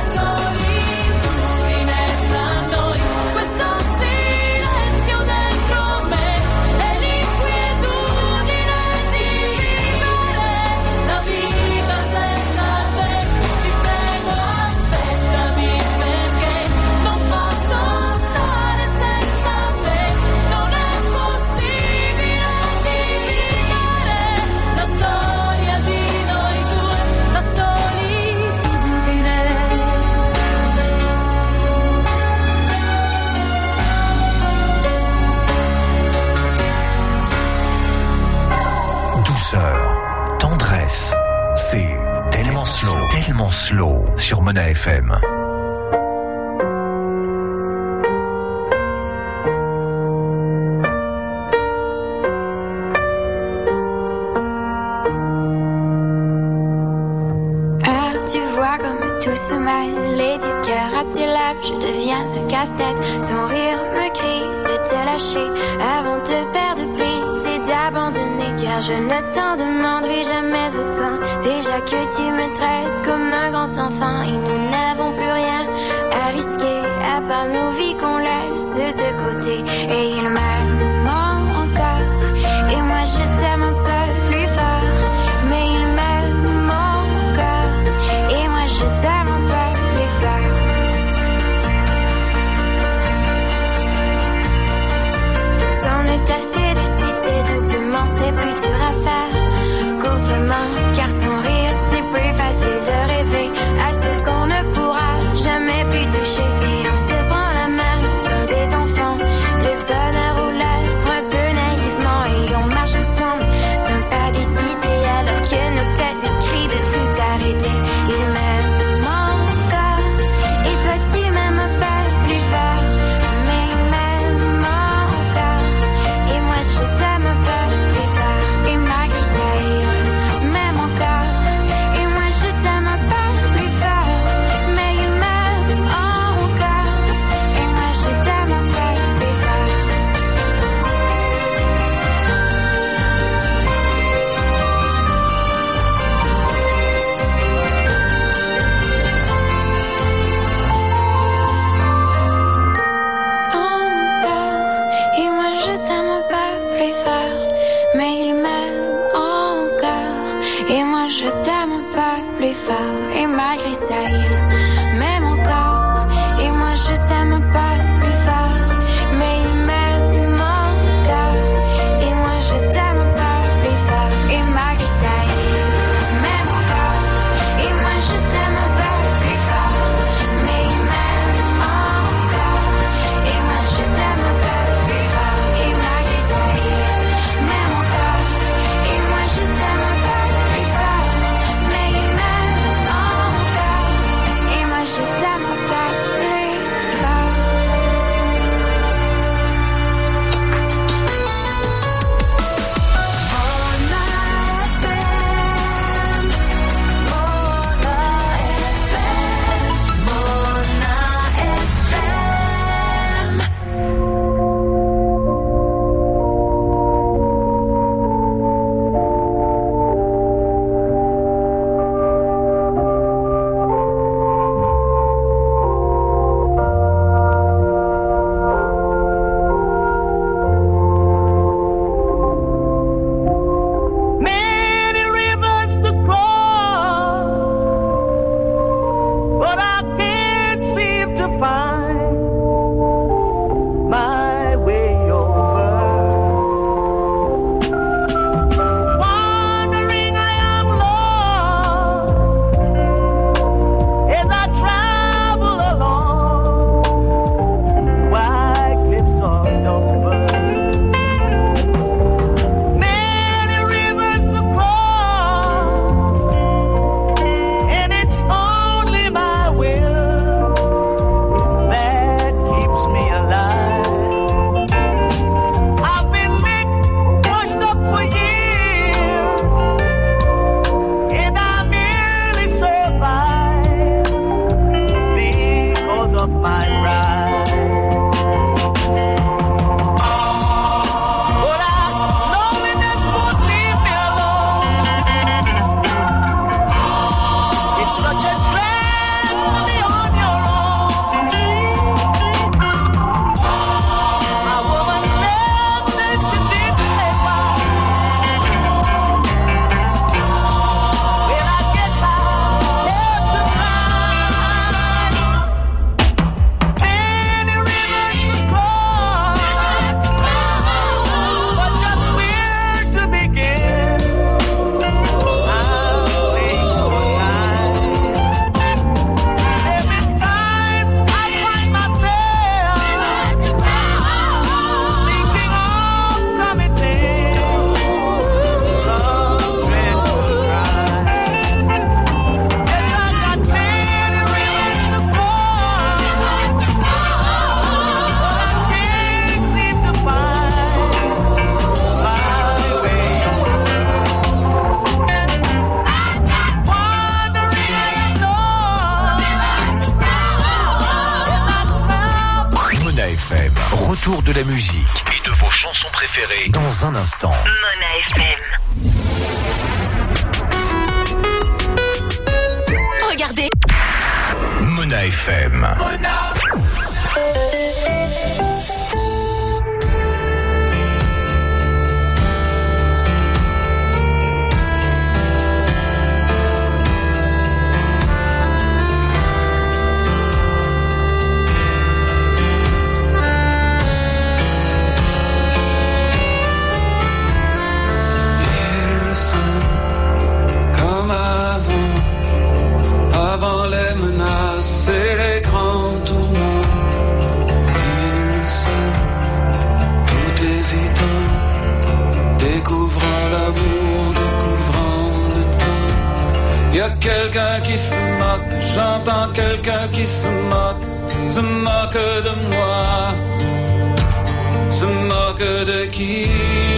solitudine fra noi, questo silenzio dentro me, e l'inquietudine di vivere la vita senza te. Ti prego aspettami perché non posso stare senza te. Non è possibile dividere la storia di noi due, la solitudine. Douceur, tendresse, c'est tellement slow sur Mona FM. Alors tu vois comme tout se mêle, du cœur à tes lèvres, je deviens un casse-tête. Ton rire me crie de te lâcher avant de perdre prise et d'abandonner, car je ne t'en demanderai jamais autant. Déjà que tu me traites comme un grand enfant, et nous n'avons plus rien à risquer à part nos vies qu'on laisse de côté. Et il m'aime encore, et moi je t'aime un peu plus fort, mais il m'aime encore, et moi je t'aime un peu plus fort. C'en est assez de citer doublement, c'est plus dur à faire qu'autrement, car sans rire c'est plus Et moi je t'aime pas plus fort. Et malgré ça il m'aime encore. Et moi je t'aime pas plus fort. Mais il m'aime encore. Et moi je t'aime pas plus fort. Et malgré ça il m'aime encore. Et moi je t'aime pas plus fort. Mais il m'aime encore. Et moi je t'aime pas plus fort. Et malgré ça il m'aime encore. Et moi je t'aime pas plus fort. Mais il m'aime encore. Et moi je t'aime pas plus fort. Many rivers to cross, but I can't seem to find my way over. Wandering, I am lost as I travel along wide cliffs of Dover. Many rivers to cross, and it's only my will that keeps me alive. I've been licked, washed up for years, and I merely survive because of my pride. But I know this won't leave me alone. It's such a drag to be on your own. My woman left and she didn't say why. Well, I guess I'll have to cry. Many rivers to cross, but just where to begin? I'll wait for time. There've been times I find myself thinking of committing some dreadful crime. Yes, I got many rivers to cross, but I can't seem to find my way over. Wandering, I am lost as I travel. Mona FM, retour de la musique et de vos chansons préférées dans un instant. Mona FM. Regardez. Mona FM. Il sonne comme avant les menaces et les grands tourments. Il sonne tout hésitant, découvrant l'amour, découvrant le temps. Y a quelqu'un qui se moque, j'entends quelqu'un qui se moque de moi, se moque de qui?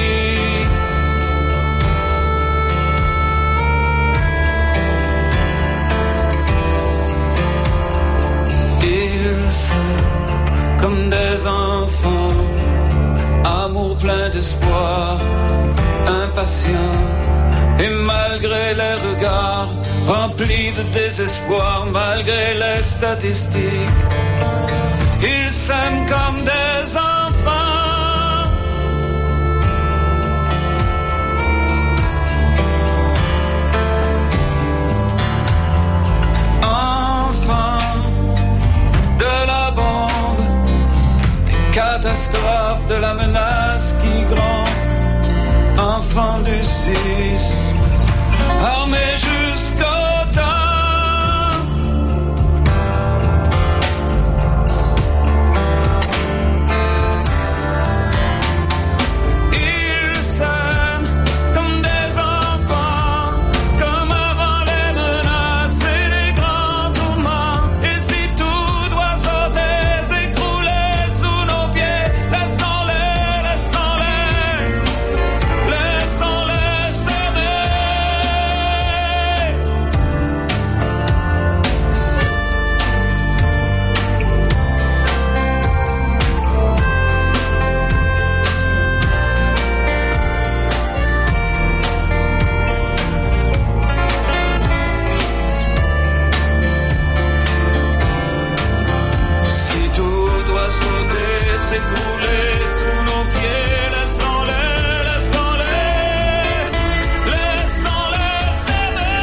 Ils sont comme des enfants, amour plein d'espoir, impatient. Et malgré les regards remplis de désespoir, malgré les statistiques, ils s'aiment comme des enfants. traumatisme, armé jusqu'au teint. Ils s'aiment comme des enfants, comme avant les menaces et les grands tourments. Et si tout doit sauter, s'écrouler sous nos pieds, laissons-les, laissons-les, laissons-les s'aimer. Si tout doit sauter, s'écrouler sous nos pieds, laissons-les, laissons-les, laissons-les s'aimer.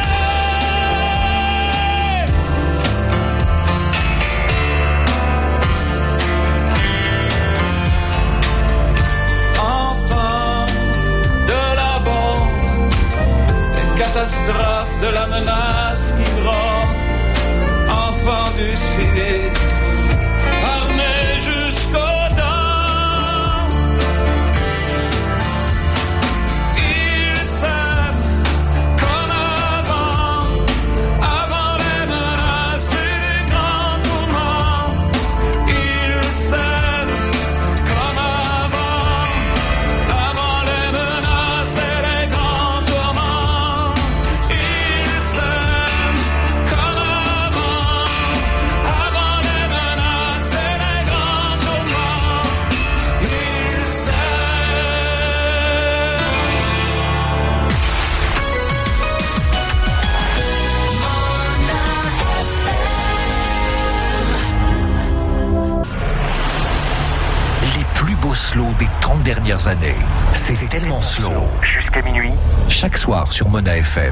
Enfants de la bombe, les catastrophes de la menace qui gronde, enfants du cynisme, armés jusqu'aux dents. Ils s'aiment comme avant, avant les menaces et les grands tourments. Ils s'aiment comme avant, avant les menaces et les grands tourments. Ils s'aiment comme avant, avant les menaces et les grands tourments. Ils Les plus beaux slows des 30 dernières années. C'est tellement slow. Jusqu'à minuit, chaque soir sur Mona FM.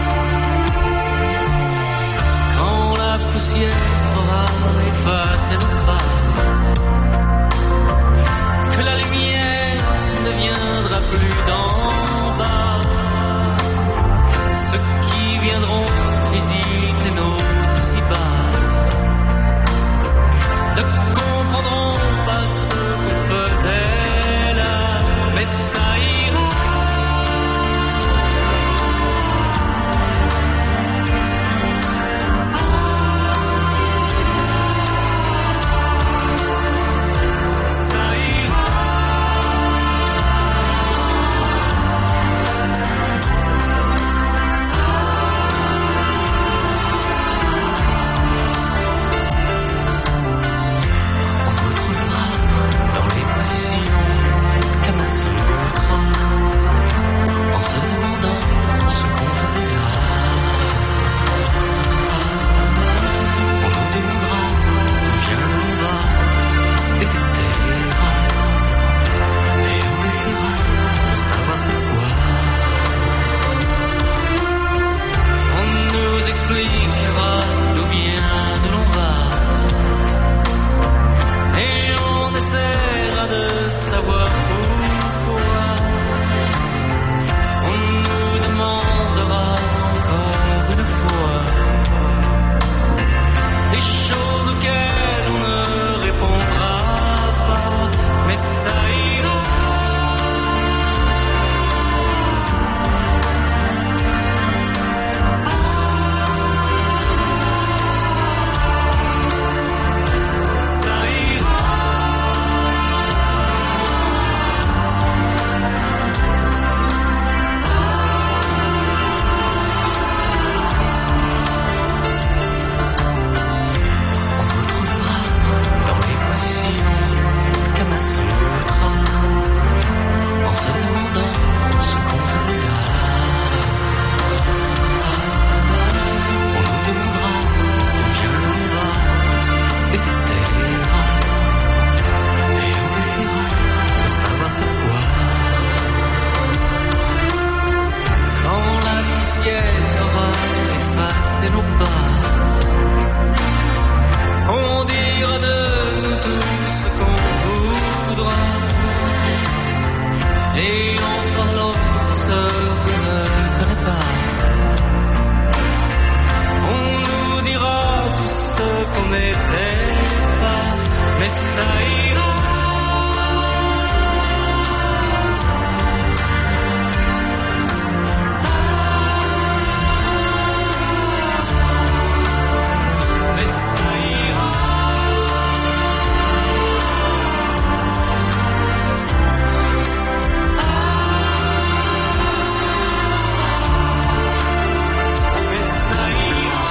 Quand la poussière aura effacé nos ça ira. Mais ça ira. Mais ça ira.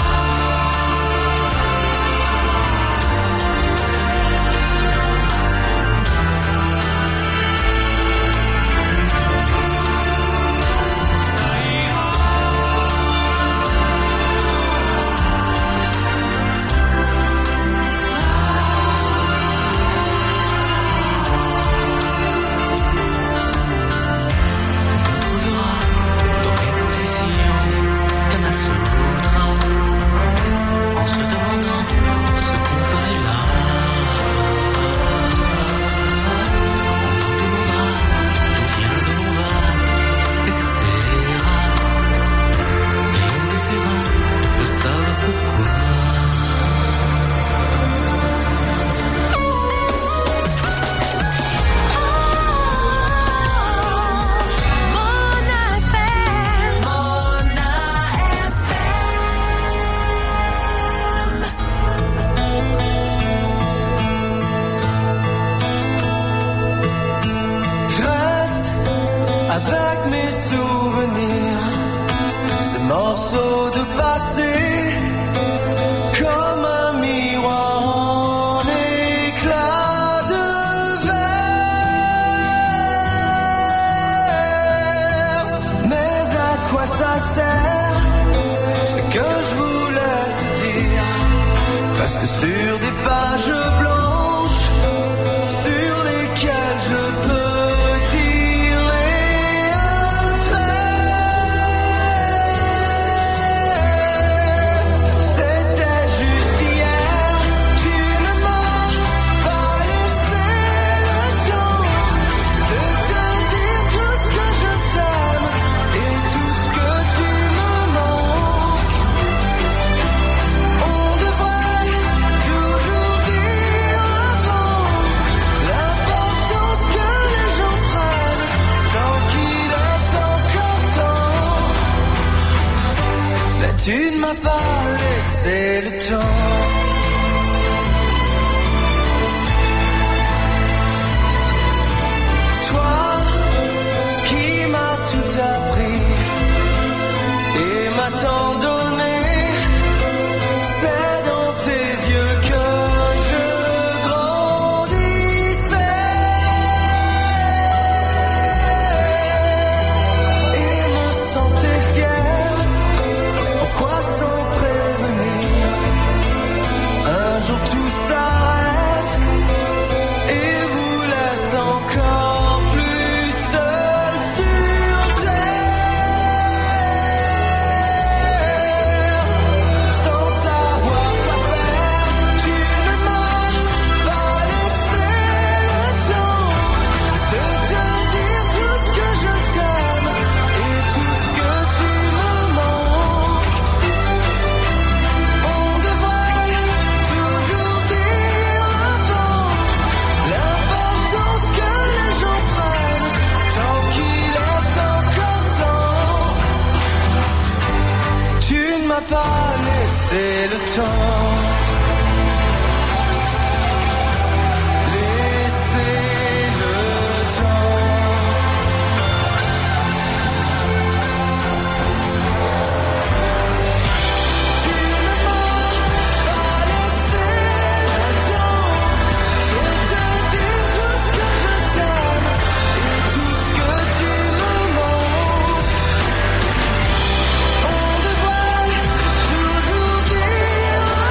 Ça ira. On trouvera dans les positions Kama Sutra en se demandant ce qu'on faisait là. On nous demandera d'où vient de l'on va, etc. Et on essaiera de savoir pourquoi. Je reste avec mes souvenirs, ces morceaux de passé, comme un miroir en éclat de verre. Mais à quoi ça sert? Ce que je voulais te dire reste sur des pages blanches sur lesquelles je peux tirer un trait. C'était juste hier, tu ne m'as pas laissé le temps de te dire tout ce que je t'aime et tout ce que tu me manques. On devrait toujours dire avant l'importance que les gens prennent tant qu'il est encore temps. Mais tu ne m'as pas laissé le temps. Toi qui m'as tout appris et m'as tant donné, c'est dans tes yeux que je grandissais et me sentais fier. Pourquoi sans prévenir? Un jour tout s'arrête et vous laisse encore plus seul sur terre. Sans savoir quoi faire, tu ne m'as pas laissé le temps de te dire tout ce que je t'aime et tout ce que tu me manques. On devrait toujours dire avant l'importance que les gens prennent tant qu'il est encore temps. Tu ne m'as pas laissé le temps. Laissez le temps. Tu ne m'as pas laissé le temps de te dire tout ce que je t'aime et tout ce que tu me manques. On devrait toujours dire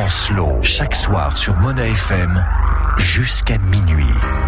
tellement slow. Chaque soir sur Mona FM jusqu'à minuit.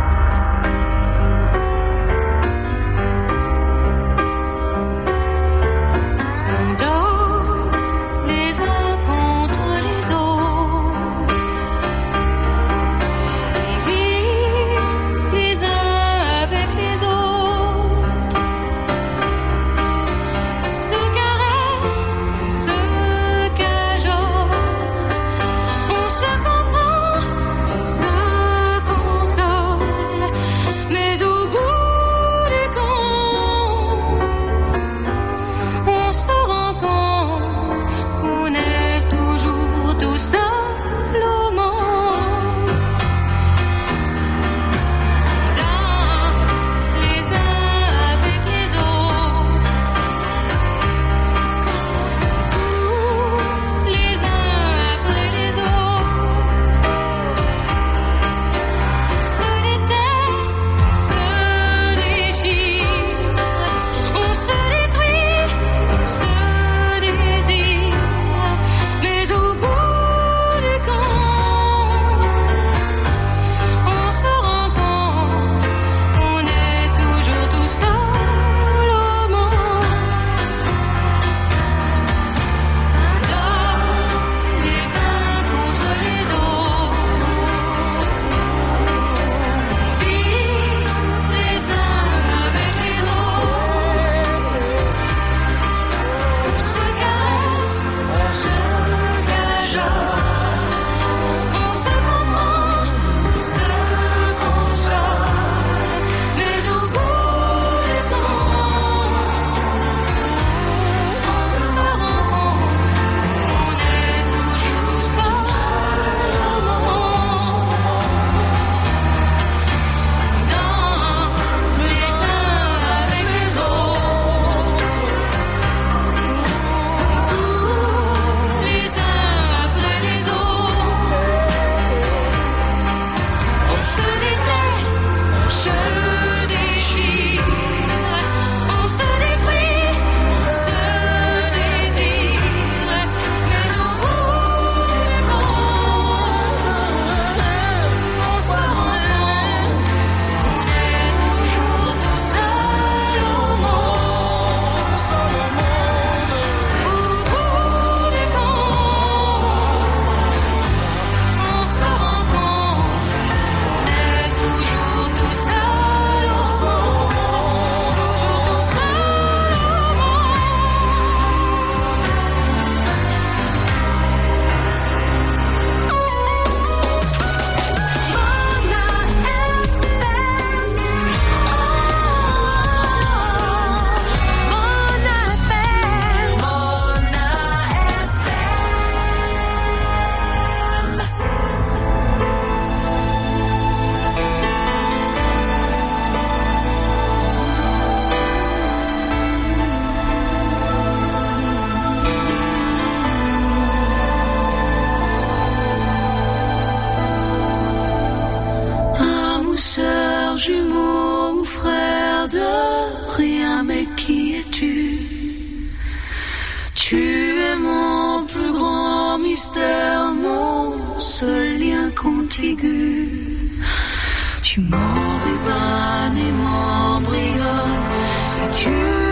Tu m'enrubannes et m'embrionnes et tu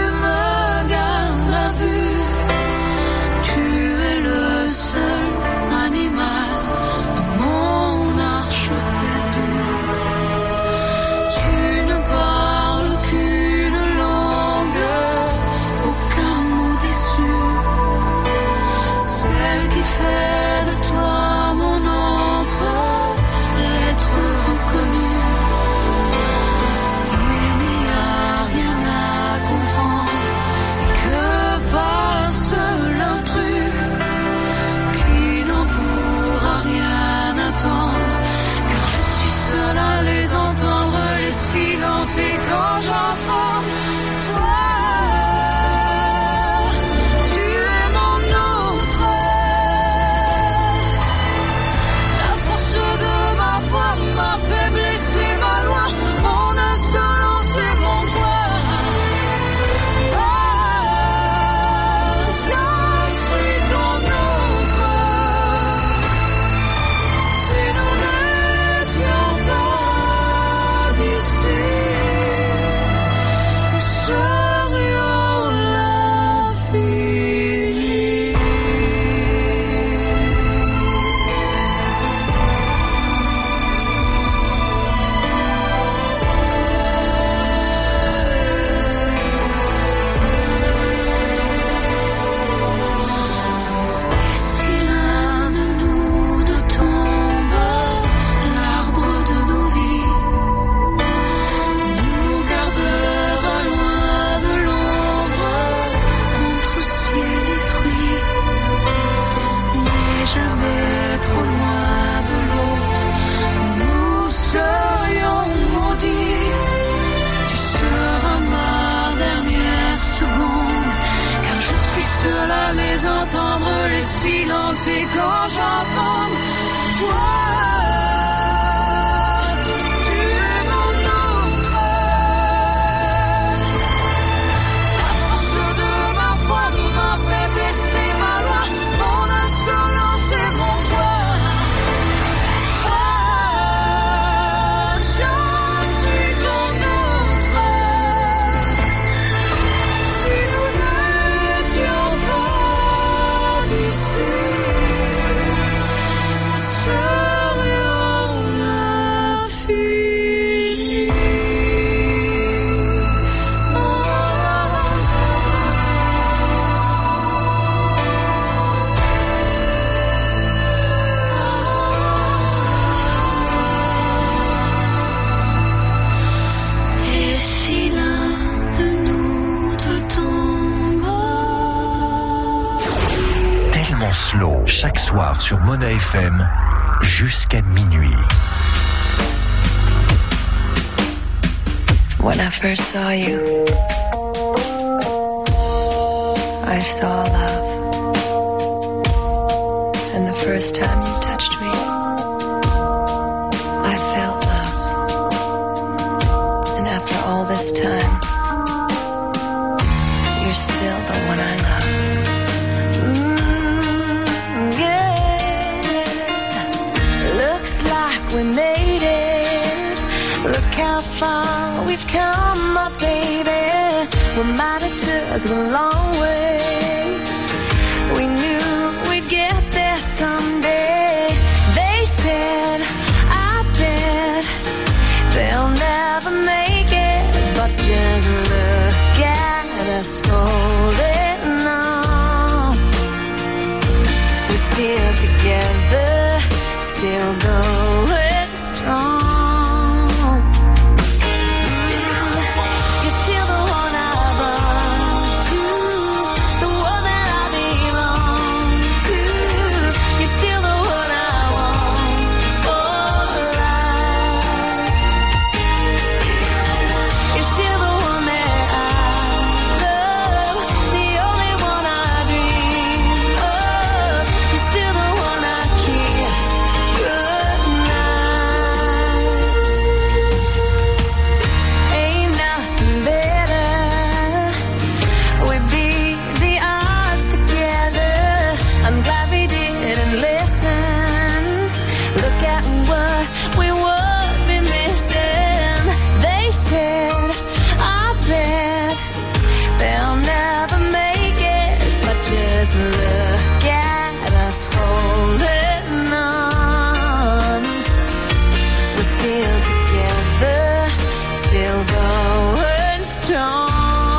me gardes à vue. Tu es le seul animal de mon arche perdue. Tu ne parles qu'une langue, aucun mot déçu. Celle qui fait de toi mon autre lettre reconnue. entendre les silences et quand j'entends toi. Slow, chaque soir sur Mona FM, jusqu'à minuit. When I first saw you, I saw love. And the first time you touched me, I felt love. And after all this time, you're still the one I love. We made it. Look how far we've come up, baby. We might have took the long way. We knew we'd get there someday. They said, I bet they'll never make it. But just look at us holding on. We're still together, still going strong. You're still the one I run to, the one that I belong to. You're still the one I want for life. You're still the one that I love, the only one I dream of. You're still the one I kiss goodnight. Ain't nothing better. We'd beat the odds together. I'm glad we didn't listen. Look at what we would be missing. They said, I bet they'll never make it. But just look at us holding on. We're still together, still going strong.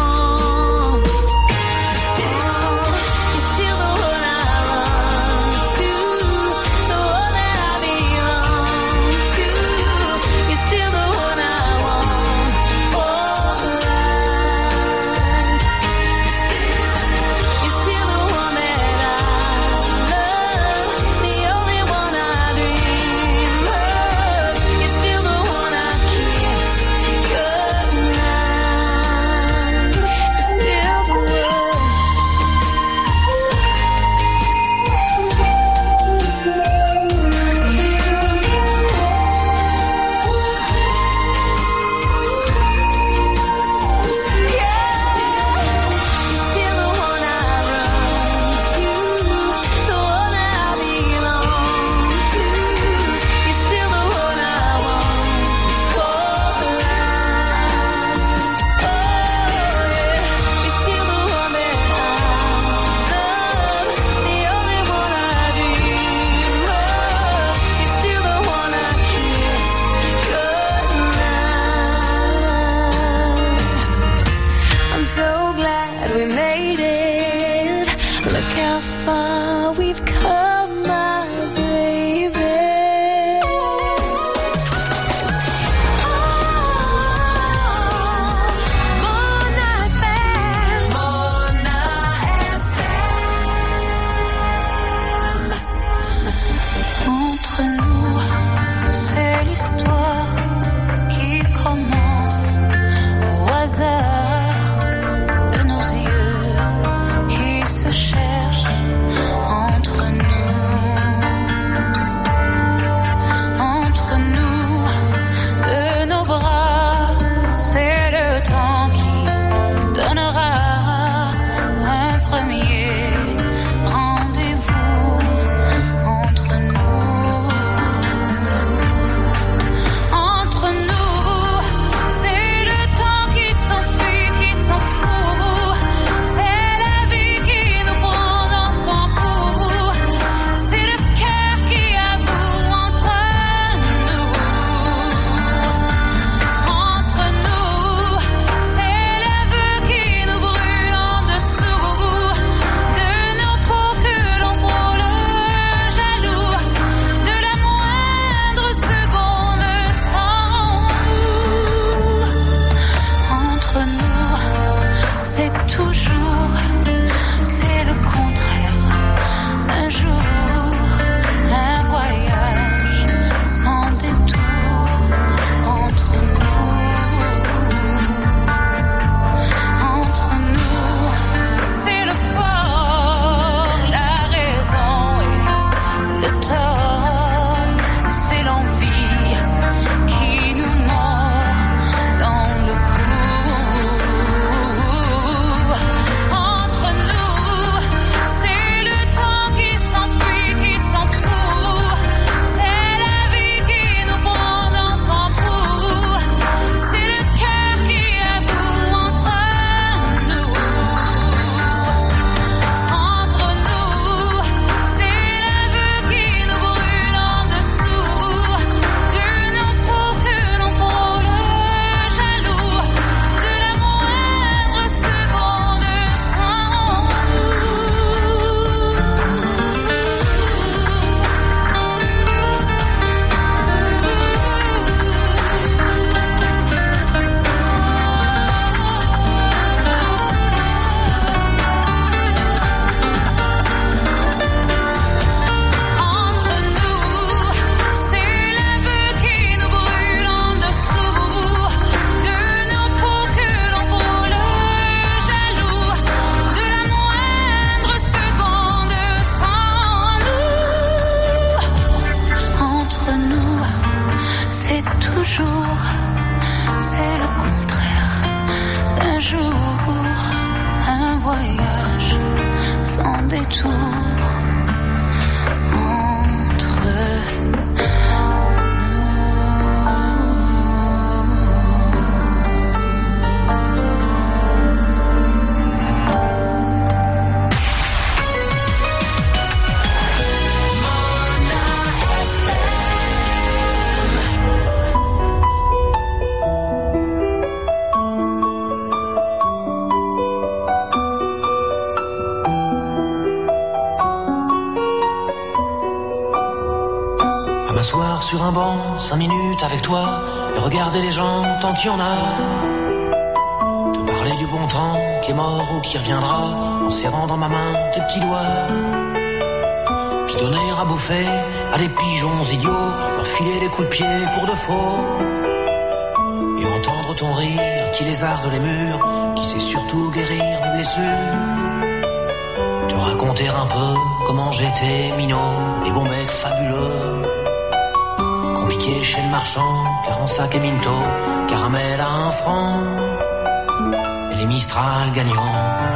You're still the one I run to, the one that I belong to. You're still the one I want for life. You're still the one that I love, the only one I dream of. You're still the one I kiss goodnight. You're still the one. You're still the one I run to, the one that I belong to. You're still the one I want for life. Oh yeah, you're still the one that I love, the only one I dream of. You're still the one I kiss goodnight. I'm so glad we made it. Look how far we've come, my baby. Mona FM. Mona FM. Entre nous, c'est l'histoire qui commence au hasard de nos yeux qui se cherchent autour entre M'asseoir sur un banc, 5 minutes avec toi, et regarder les gens tant qu'il y en a. Te parler du bon temps qui est mort ou qui reviendra, en serrant dans ma main tes petits doigts. Puis donner à bouffer à des pigeons idiots, leur filer des coups de pied pour de faux. Et entendre ton rire qui lézarde les murs, qui sait surtout guérir mes blessures. Te raconter un peu comment j'étais minot et bon mec fabuleux. Compliqué chez le marchand, car en sac et minto, caramel à 1 franc, et les Mistral gagnants.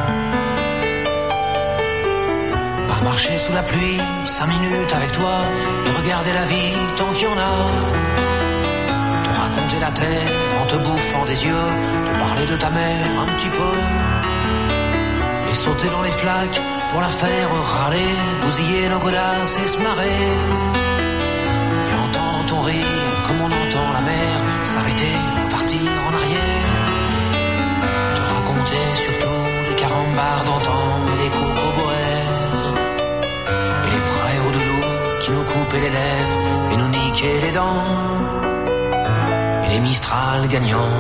À marcher sous la pluie, 5 minutes avec toi, et regarder la vie tant qu'il y en a. Te raconter la terre en te bouffant des yeux, te parler de ta mère un petit peu, et sauter dans les flaques pour la faire râler, bousiller nos godasses et se marrer. Ton rire, comme on entend la mer s'arrêter, repartir en arrière. Te raconter surtout les carambars d'antan et les cocoboères, et les frères au doudou qui nous coupaient les lèvres et nous niquaient les dents, et les Mistral gagnants.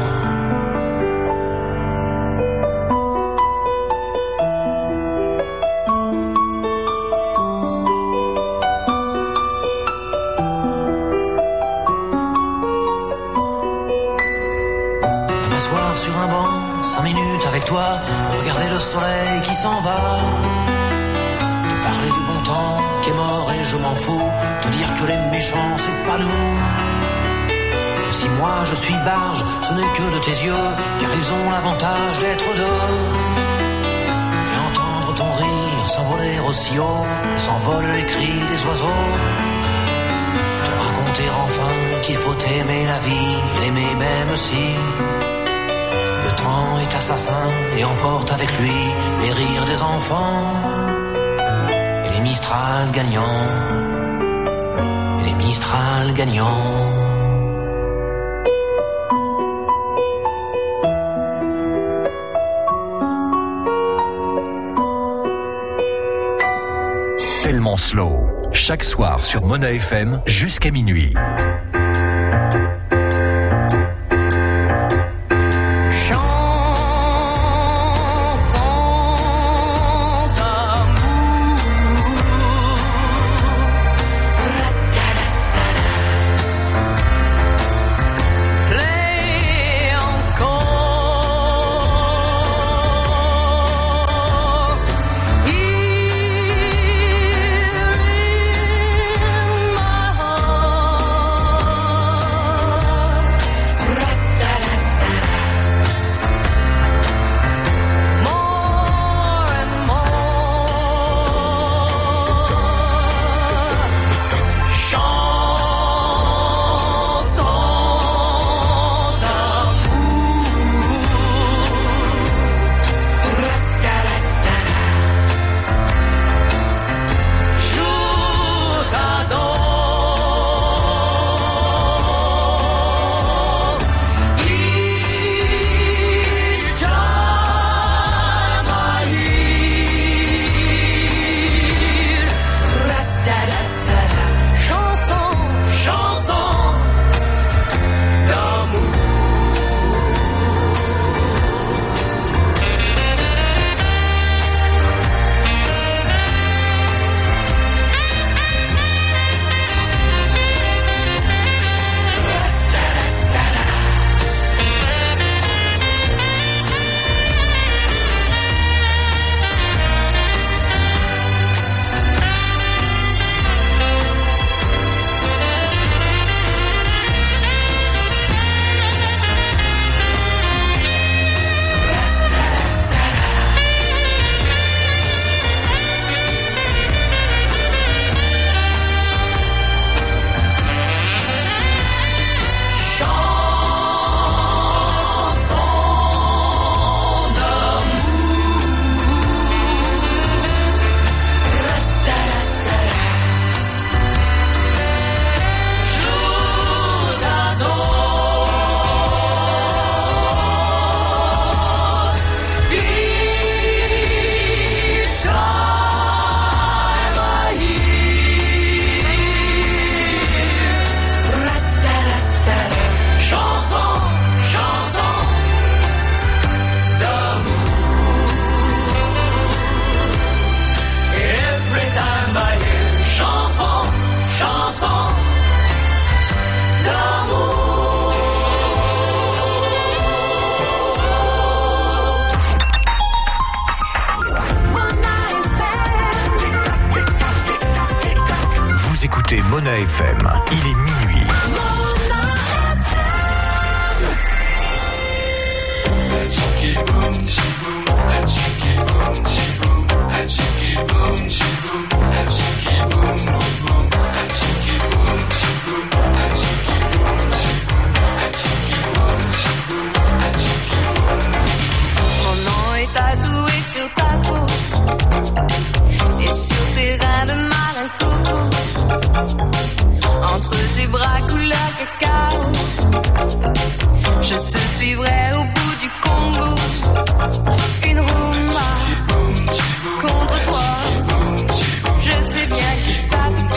Sur un banc, 5 minutes avec toi, regarder le soleil qui s'en va. Te parler du bon temps qui est mort et je m'en fous. Te dire que les méchants c'est pas nous. Que si moi je suis barge, ce n'est que de tes yeux, car ils ont l'avantage d'être deux. Et entendre ton rire s'envoler aussi haut que s'envolent les cris des oiseaux. Te raconter enfin qu'il faut aimer la vie et l'aimer même si le temps est assassin et emporte avec lui les rires des enfants, et les Mistral gagnants, et les Mistral gagnants. Tellement slow, chaque soir sur Mona FM jusqu'à minuit. Mona FM. Il est minuit. Mon nom est tatoué sur ta peau et sur tes reins de marin coco. Entre tes bras couleur cacao, je te suivrai au bout du Congo. Une rumba contre toi, je sais bien que ça te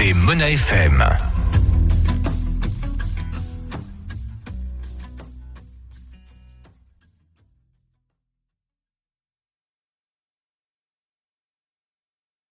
écoutez Mona FM.